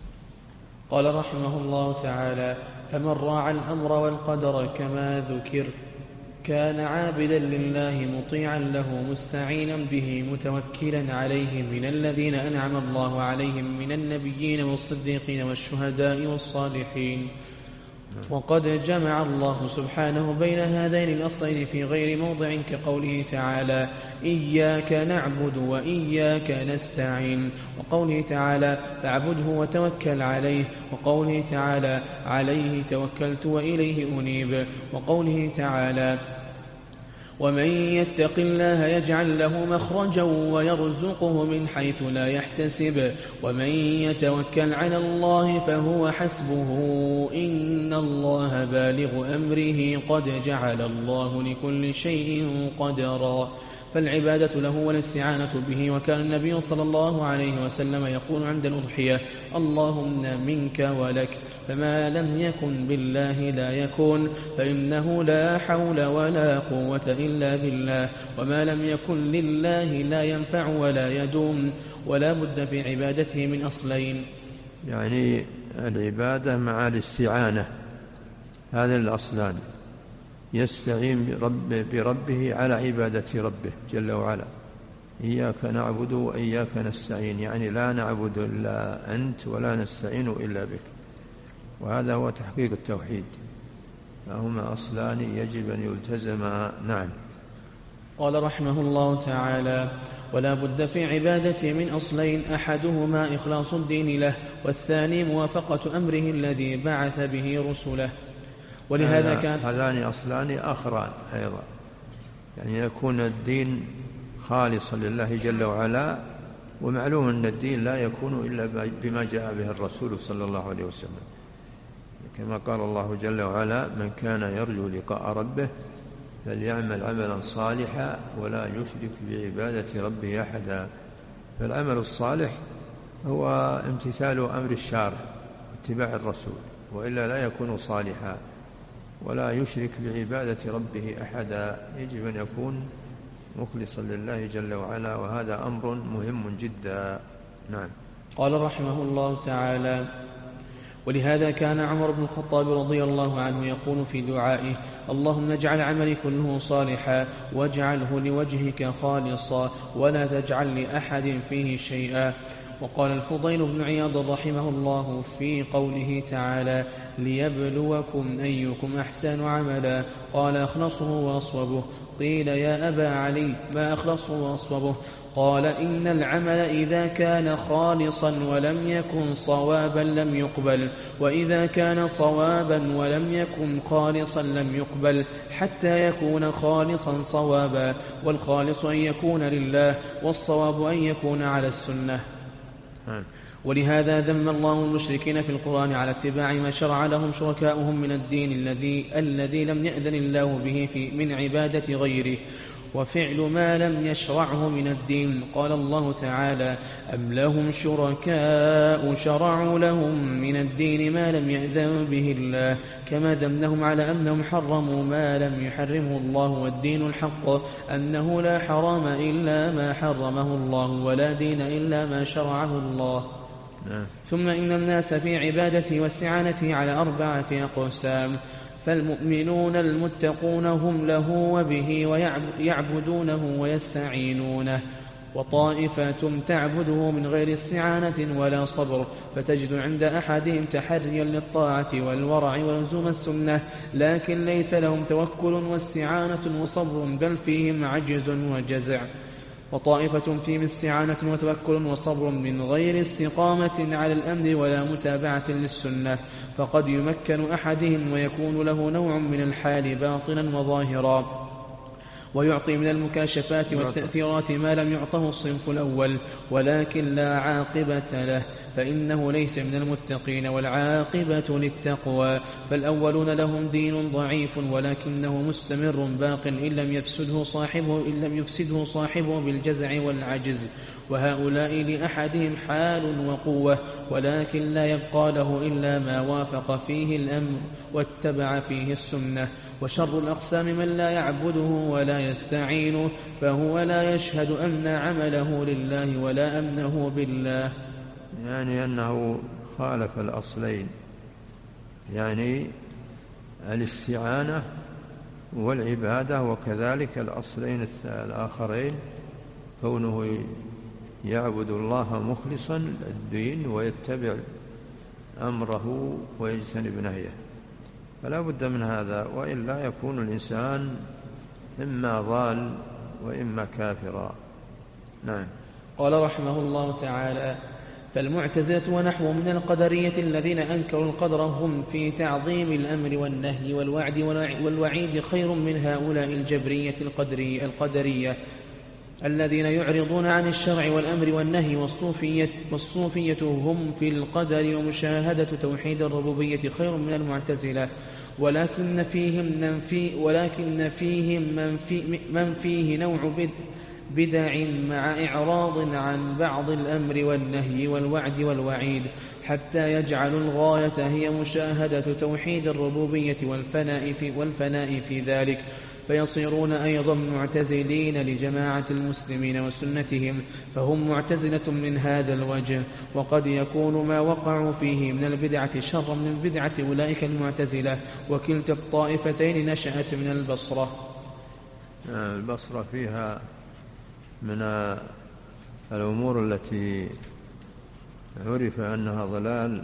قال رحمه الله تعالى: فمن راعى الأمر والقدر كما ذكر كان عابدا لله مطيعا له مستعينا به متوكلا عليه من الذين أنعم الله عليهم من النبيين والصديقين والشهداء والصالحين. وقد جمع الله سبحانه بين هذين الأصلين في غير موضع كقوله تعالى: إياك نعبد وإياك نستعين، وقوله تعالى: فاعبده وتوكل عليه، وقوله تعالى: عليه توكلت وإليه أنيب، وقوله تعالى: ومن يتق الله يجعل له مخرجا ويرزقه من حيث لا يحتسب، ومن يتوكل على الله فهو حسبه، إن الله بالغ أمره قد جعل الله لكل شيء قدرا. فالعبادة له والاستعانة به. وكان النبي صلى الله عليه وسلم يقول عند الأضحية: اللهم منك ولك، فما لم يكن بالله لا يكون، فإنه لا حول ولا قوة إلا بالله، وما لم يكن لله لا ينفع ولا يدوم، ولا بد في عبادته من أصلين، يعني العبادة مع الاستعانة، هذا الأصلان، يستعين برب بربه على عبادة ربه جل وعلا. إياك نعبد وإياك نستعين، يعني لا نعبد إلا أنت ولا نستعين إلا بك، وهذا هو تحقيق التوحيد، فهما أصلان يجب أن يلتزما. نعم. قال رحمه الله تعالى: ولا بد في عبادته من أصلين، أحدهما إخلاص الدين له، والثاني موافقة أمره الذي بعث به رسله. ولهذا كان هذان أصلان آخران أيضا، يعني يكون الدين خالصا لله جل وعلا، ومعلوم أن الدين لا يكون إلا بما جاء به الرسول صلى الله عليه وسلم، كما قال الله جل وعلا: من كان يرجو لقاء ربه فليعمل عملا صالحا ولا يشرك بعبادة ربه أحدا. فالعمل الصالح هو امتثال أمر الشارع واتباع الرسول، وإلا لا يكون صالحا، ولا يشرك بعبادة ربه أحدا، يجب أن يكون مخلصا لله جل وعلا، وهذا أمر مهم جدا. نعم. قال رحمه الله تعالى: ولهذا كان عمر بن الخطاب رضي الله عنه يقول في دعائه: اللهم اجعل عملي كله صالحا واجعله لوجهك خالصا ولا تجعل لأحد فيه شيئا. وقال الفضيل بن عياض رحمه الله في قوله تعالى: ليبلوكم أيكم أحسن عملا، قال: أخلصه وأصوبه. قيل: يا أبا علي ما أخلصه وأصوبه؟ قال: إن العمل إذا كان خالصا ولم يكن صوابا لم يقبل، وإذا كان صوابا ولم يكن خالصا لم يقبل، حتى يكون خالصا صوابا، والخالص أن يكون لله، والصواب أن يكون على السنة. ولهذا ذم الله المشركين في القرآن على اتباع ما شرع لهم شركاؤهم من الدين الذي الذي لم يأذن الله به في من عبادة غيره. وفعل ما لم يشرعه من الدين. قال الله تعالى: أم لهم شركاء شرعوا لهم من الدين ما لم يأذن به الله، كما ذمهم على أنهم حرموا ما لم يحرمه الله. والدين الحق أنه لا حرام إلا ما حرمه الله، ولا دين إلا ما شرعه الله. ثم إن الناس في عبادته واستعانته على أربعة أقسام: فالمؤمنون المتقون هم له وبه ويعبدونه ويستعينونه، وطائفة تعبده من غير استعانة ولا صبر، فتجد عند أحدهم تحريا للطاعة والورع ولزوم السنة، لكن ليس لهم توكل واستعانة وصبر، بل فيهم عجز وجزع. وطائفة فيهم استعانة وتوكل وصبر من غير استقامة على الأمر ولا متابعة للسنة، فقد يمكن أحدهم ويكون له نوع من الحال باطنا وظاهرا، ويعطي من المكاشفات والتأثيرات ما لم يعطه الصنف الأول، ولكن لا عاقبة له، فإنه ليس من المتقين، والعاقبة للتقوى. فالأولون لهم دين ضعيف ولكنه مستمر باق إن لم يفسده صاحبه, إن لم يفسده صاحبه بالجزع والعجز، وهؤلاء لأحدهم حال وقوة، ولكن لا يبقى له إلا ما وافق فيه الأمر واتبع فيه السنة. وشر الأقسام من لا يعبده ولا يستعينه، فهو لا يشهد أن عمله لله ولا أنه بالله، يعني أنه خالف الأصلين، يعني الاستعانة والعبادة، وكذلك الأصلين الآخرين كونه يعبد الله مخلصا الدين ويتبع أمره ويجتنب نهيه، فلا بد من هذا، وإلا يكون الإنسان إما ضال وإما كافرا. نعم. قال رحمه الله تعالى: فالمعتزلة ونحو من القدرية الذين أنكروا القدر هم في تعظيم الأمر والنهي والوعد والوعيد خير من هؤلاء الجبرية القدرية, القدرية الذين يعرضون عن الشرع والأمر والنهي. والصوفية, والصوفية هم في القدر ومشاهدة توحيد الربوبية خير من المعتزلة، ولكن فيهم من, في ولكن فيهم من, في من فيه نوع بدع مع إعراض عن بعض الأمر والنهي والوعد والوعيد، حتى يجعل الغاية هي مشاهدة توحيد الربوبية والفناء في, والفناء في ذلك، فيصيرون أيضا معتزلين لجماعة المسلمين وسنتهم، فهم معتزلة من هذا الوجه. وقد يكون ما وقعوا فيه من البدعة شر من بدعة أولئك المعتزلة، وكلتا الطائفتين نشأت من البصرة. البصرة فيها من الأمور التي عرف أنها ضلال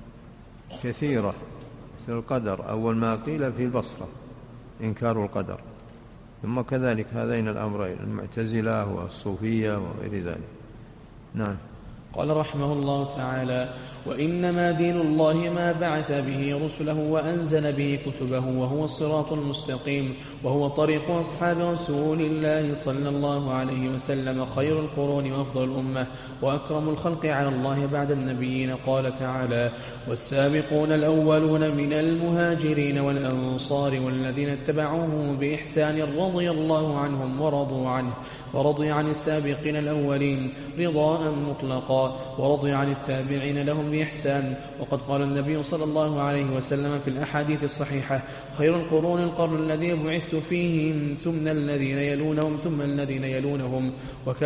كثيرة في القدر. أول ما قيل في البصرة إنكار القدر، ثم كذلك هذين الأمرين المعتزلة والصوفية وغير ذلك. نعم. قال رحمه الله تعالى: وإنما دين الله ما بعث به رسله وأنزل به كتبه، وهو الصراط المستقيم، وهو طريق أصحاب رسول الله صلى الله عليه وسلم خير القرون وأفضل الأمة وأكرم الخلق على الله بعد النبيين. قال تعالى: والسابقون الأولون من المهاجرين والأنصار والذين اتبعوهم بإحسان رضي الله عنهم ورضوا عنه، ورضي عن السابقين الأولين رضاء مطلقا، ورضي عن التابعين لهم بإحسان. وقد قال النبي صلى الله عليه وسلم في الأحاديث الصحيحة: خير القرون القرن الذي بعثت فيهم، ثم الذين يلونهم، ثم الذين يلونهم. وك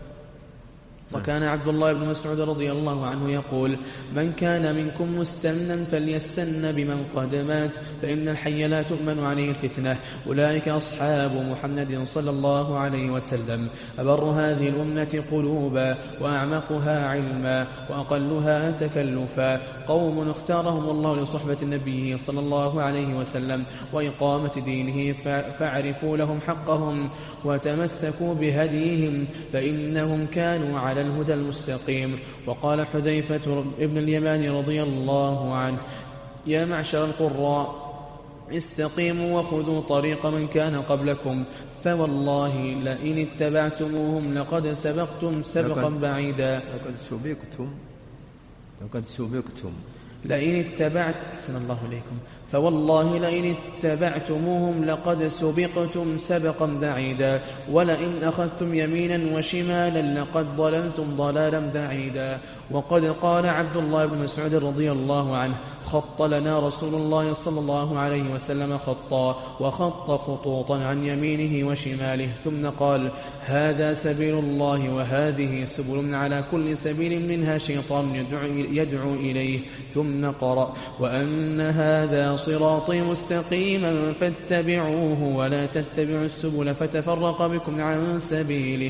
وكان عبد الله بن مسعود رضي الله عنه يقول: من كان منكم مستنا فليستن بمن قد مات، فإن الحي لا تؤمن عليه الفتنة. أولئك أصحاب محمد صلى الله عليه وسلم، أبر هذه الأمة قلوبا، وأعمقها علما، وأقلها تكلفا، قوم اختارهم الله لصحبة النبي صلى الله عليه وسلم وإقامة دينه، فاعرفوا لهم حقهم وتمسكوا بهديهم، فإنهم كانوا على الهدى المستقيم. وقال حذيفة ابن اليمان رضي الله عنه: يا معشر القراء، استقيموا وخذوا طريق من كان قبلكم، فوالله لئن اتبعتموهم لقد سبقتم سبقا بعيدا. لقد سبقتم لقد سبقتم لئن اتبعت أحسن الله إليكم فوالله لئن اتبعتموهم لقد سبقتم سبقا بعيدا ولئن أخذتم يمينا وشمالا لقد ضللتم ضلالا بعيدا. وقد قال عبد الله بن مسعود رضي الله عنه خط لنا رسول الله صلى الله عليه وسلم خطا وخط خطوطا عن يمينه وشماله ثم قال هذا سبيل الله وهذه سبل على كل سبيل منها شيطان يدعو, يدعو إليه ثم قرأ وأن هذا صراطي مستقيما فاتبعوه ولا تتبعوا السبل فتفرق بكم عن سبيله.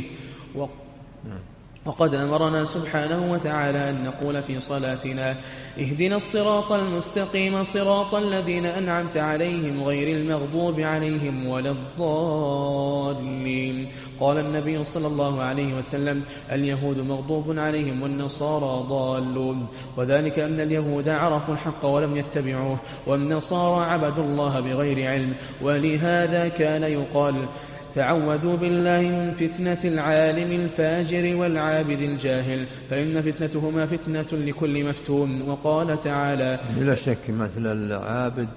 وقد أمرنا سبحانه وتعالى أن نقول في صلاتنا اهدنا الصراط المستقيم صراط الذين أنعمت عليهم غير المغضوب عليهم ولا الضالين. قال النبي صلى الله عليه وسلم اليهود مغضوب عليهم والنصارى ضالون، وذلك أن اليهود عرفوا الحق ولم يتبعوه، والنصارى عبدوا الله بغير علم، ولهذا كان يقال تعوذوا بالله من فتنة العالم الفاجر والعابد الجاهل فإن فتنتهما فتنة لكل مفتون. وقال تعالى بلا شك مثل العابد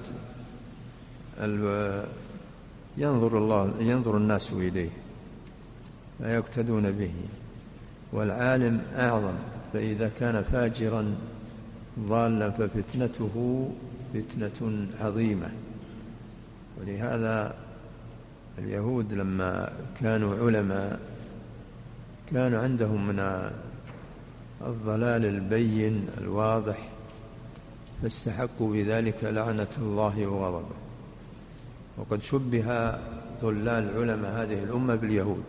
ينظر الله ينظر الناس إليه فيقتدون به، والعالم أعظم، فإذا كان فاجرا ضالا ففتنته فتنة عظيمة. ولهذا اليهود لما كانوا علماء كانوا عندهم من الضلال البين الواضح، فاستحقوا بذلك لعنة الله وغضبه. وقد شبه ضلال علماء هذه الأمة باليهود،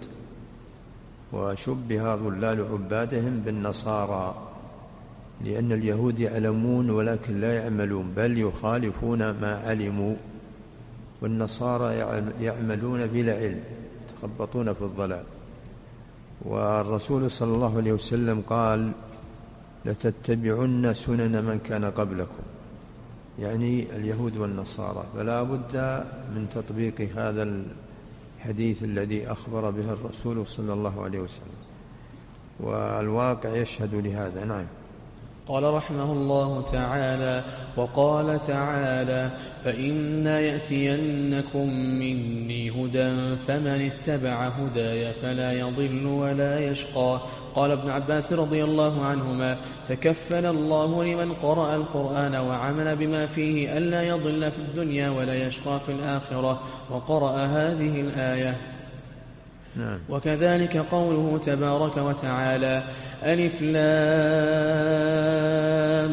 وشبه ضلال عبادهم بالنصارى، لأن اليهود يعلمون ولكن لا يعملون، بل يخالفون ما علموا، والنصارى يعملون بلا علم يتخبطون في الضلال. والرسول صلى الله عليه وسلم قال لتتبعن سنن من كان قبلكم، يعني اليهود والنصارى، فلا بد من تطبيق هذا الحديث الذي أخبر به الرسول صلى الله عليه وسلم، والواقع يشهد لهذا. نعم. قال رحمه الله تعالى وقال تعالى فإنا يأتينكم مني هدى فمن اتبع هداي فلا يضل ولا يشقى. قال ابن عباس رضي الله عنهما تكفل الله لمن قرأ القرآن وعمل بما فيه ألا يضل في الدنيا ولا يشقى في الآخرة، وقرأ هذه الآية. نعم. وكذلك قوله تبارك وتعالى ألف لام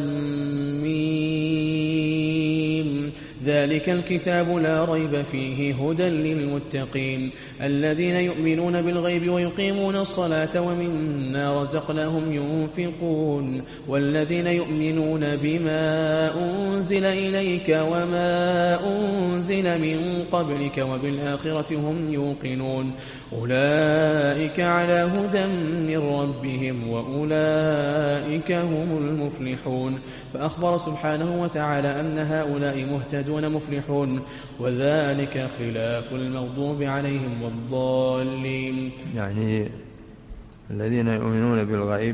ميم ذلك الكتاب لا ريب فيه هدى للمتقين الذين يؤمنون بالغيب ويقيمون الصلاة ومما رزقناهم ينفقون والذين يؤمنون بما أنزل إليك وما أنزل من قبلك وبالآخرة هم يوقنون أولئك على هدى من ربهم وأولئك هم المفلحون. فأخبر سبحانه وتعالى أن هؤلاء مهتدون مفلحون، وذلك خلاف المغضوب عليهم والضالين. يعني الذين يؤمنون بالغيب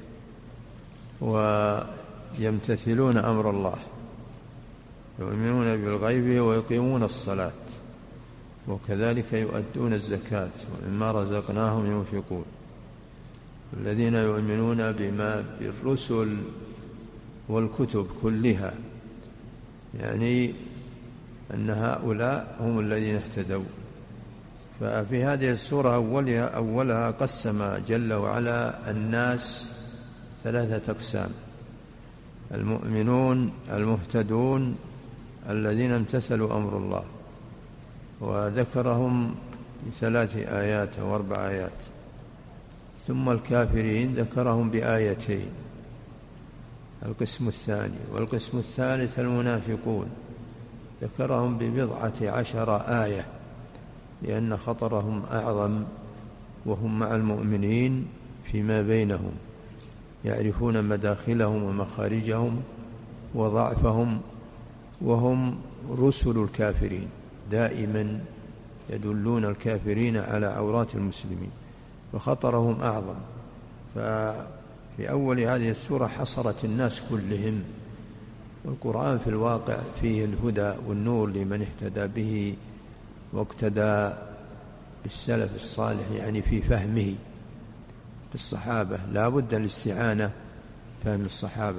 ويمتثلون أمر الله، يؤمنون بالغيب ويقيمون الصلاة، وكذلك يؤدون الزكاة ومما رزقناهم ينفقون. الذين يؤمنون بما بالرسل والكتب كلها، يعني أن هؤلاء هم الذين اهتدوا. ففي هذه السورة أولها, أولها قسم جل وعلا الناس ثلاثة أقسام: المؤمنون المهتدون الذين امتثلوا أمر الله، وذكرهم بثلاث آيات أو أربع آيات. ثم الكافرين ذكرهم بآيتين، القسم الثاني. والقسم الثالث المنافقون ذكرهم ببضعة عشر آية، لأن خطرهم أعظم، وهم مع المؤمنين فيما بينهم، يعرفون مداخلهم ومخارجهم وضعفهم، وهم رسل الكافرين، دائما يدلون الكافرين على عورات المسلمين، فخطرهم أعظم. ففي أول هذه السورة حصرت الناس كلهم، والقرآن في الواقع فيه الهدى والنور لمن اهتدى به واقتدى بالسلف الصالح، يعني في فهمه بالصحابة. لا بد الاستعانة فهم الصحابة،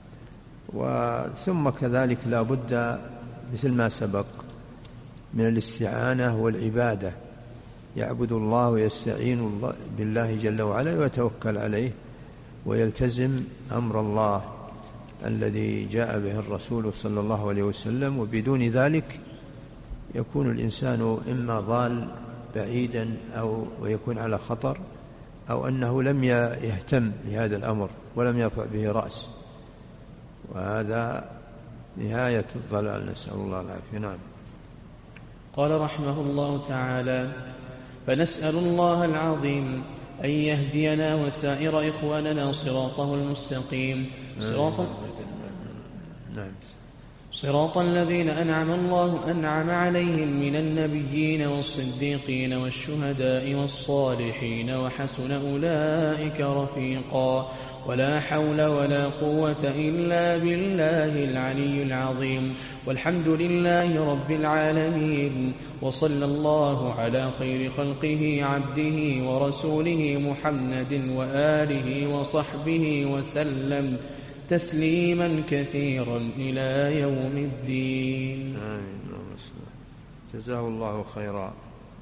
وثم كذلك لا بد مثل ما سبق من الاستعانة والعبادة، يعبد الله ويستعين بالله جل وعلا ويتوكل عليه ويلتزم أمر الله الذي جاء به الرسول صلى الله عليه وسلم. وبدون ذلك يكون الإنسان إما ضال بعيدا أو ويكون على خطر، أو أنه لم يهتم بهذا الأمر ولم يرفع به رأس، وهذا نهاية الضلال، نسأل الله العافية. نعم. قال رحمه الله تعالى: فنسأل الله العظيم أن يهدينا وسائر إخواننا صراطه المستقيم، صراط نعم. صراط الذين أنعم الله أنعم عليهم من النبيين والصديقين والشهداء والصالحين وحسن أولئك رفيقا. ولا حول ولا قوة إلا بالله العلي العظيم. والحمد لله رب العالمين، وصلى الله على خير خلقه عبده ورسوله محمد وآله وصحبه وسلم تسليما كثيرا إلى يوم الدين. آمين. جزاه الله خيرا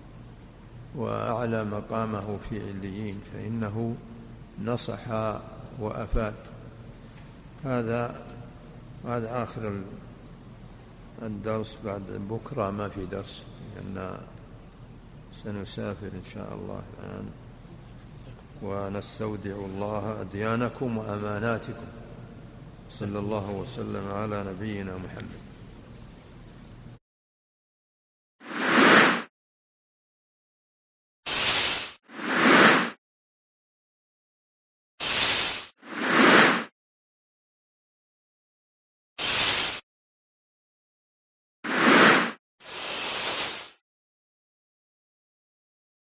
وأعلى مقامه في عليين، فإنه نصح وأفاد. هذا هذا آخر الدرس، بعد بكرة ما في درس لأن سنسافر إن شاء الله الآن، ونستودع الله أديانكم وأماناتكم. صلى الله وسلم على نبينا محمد.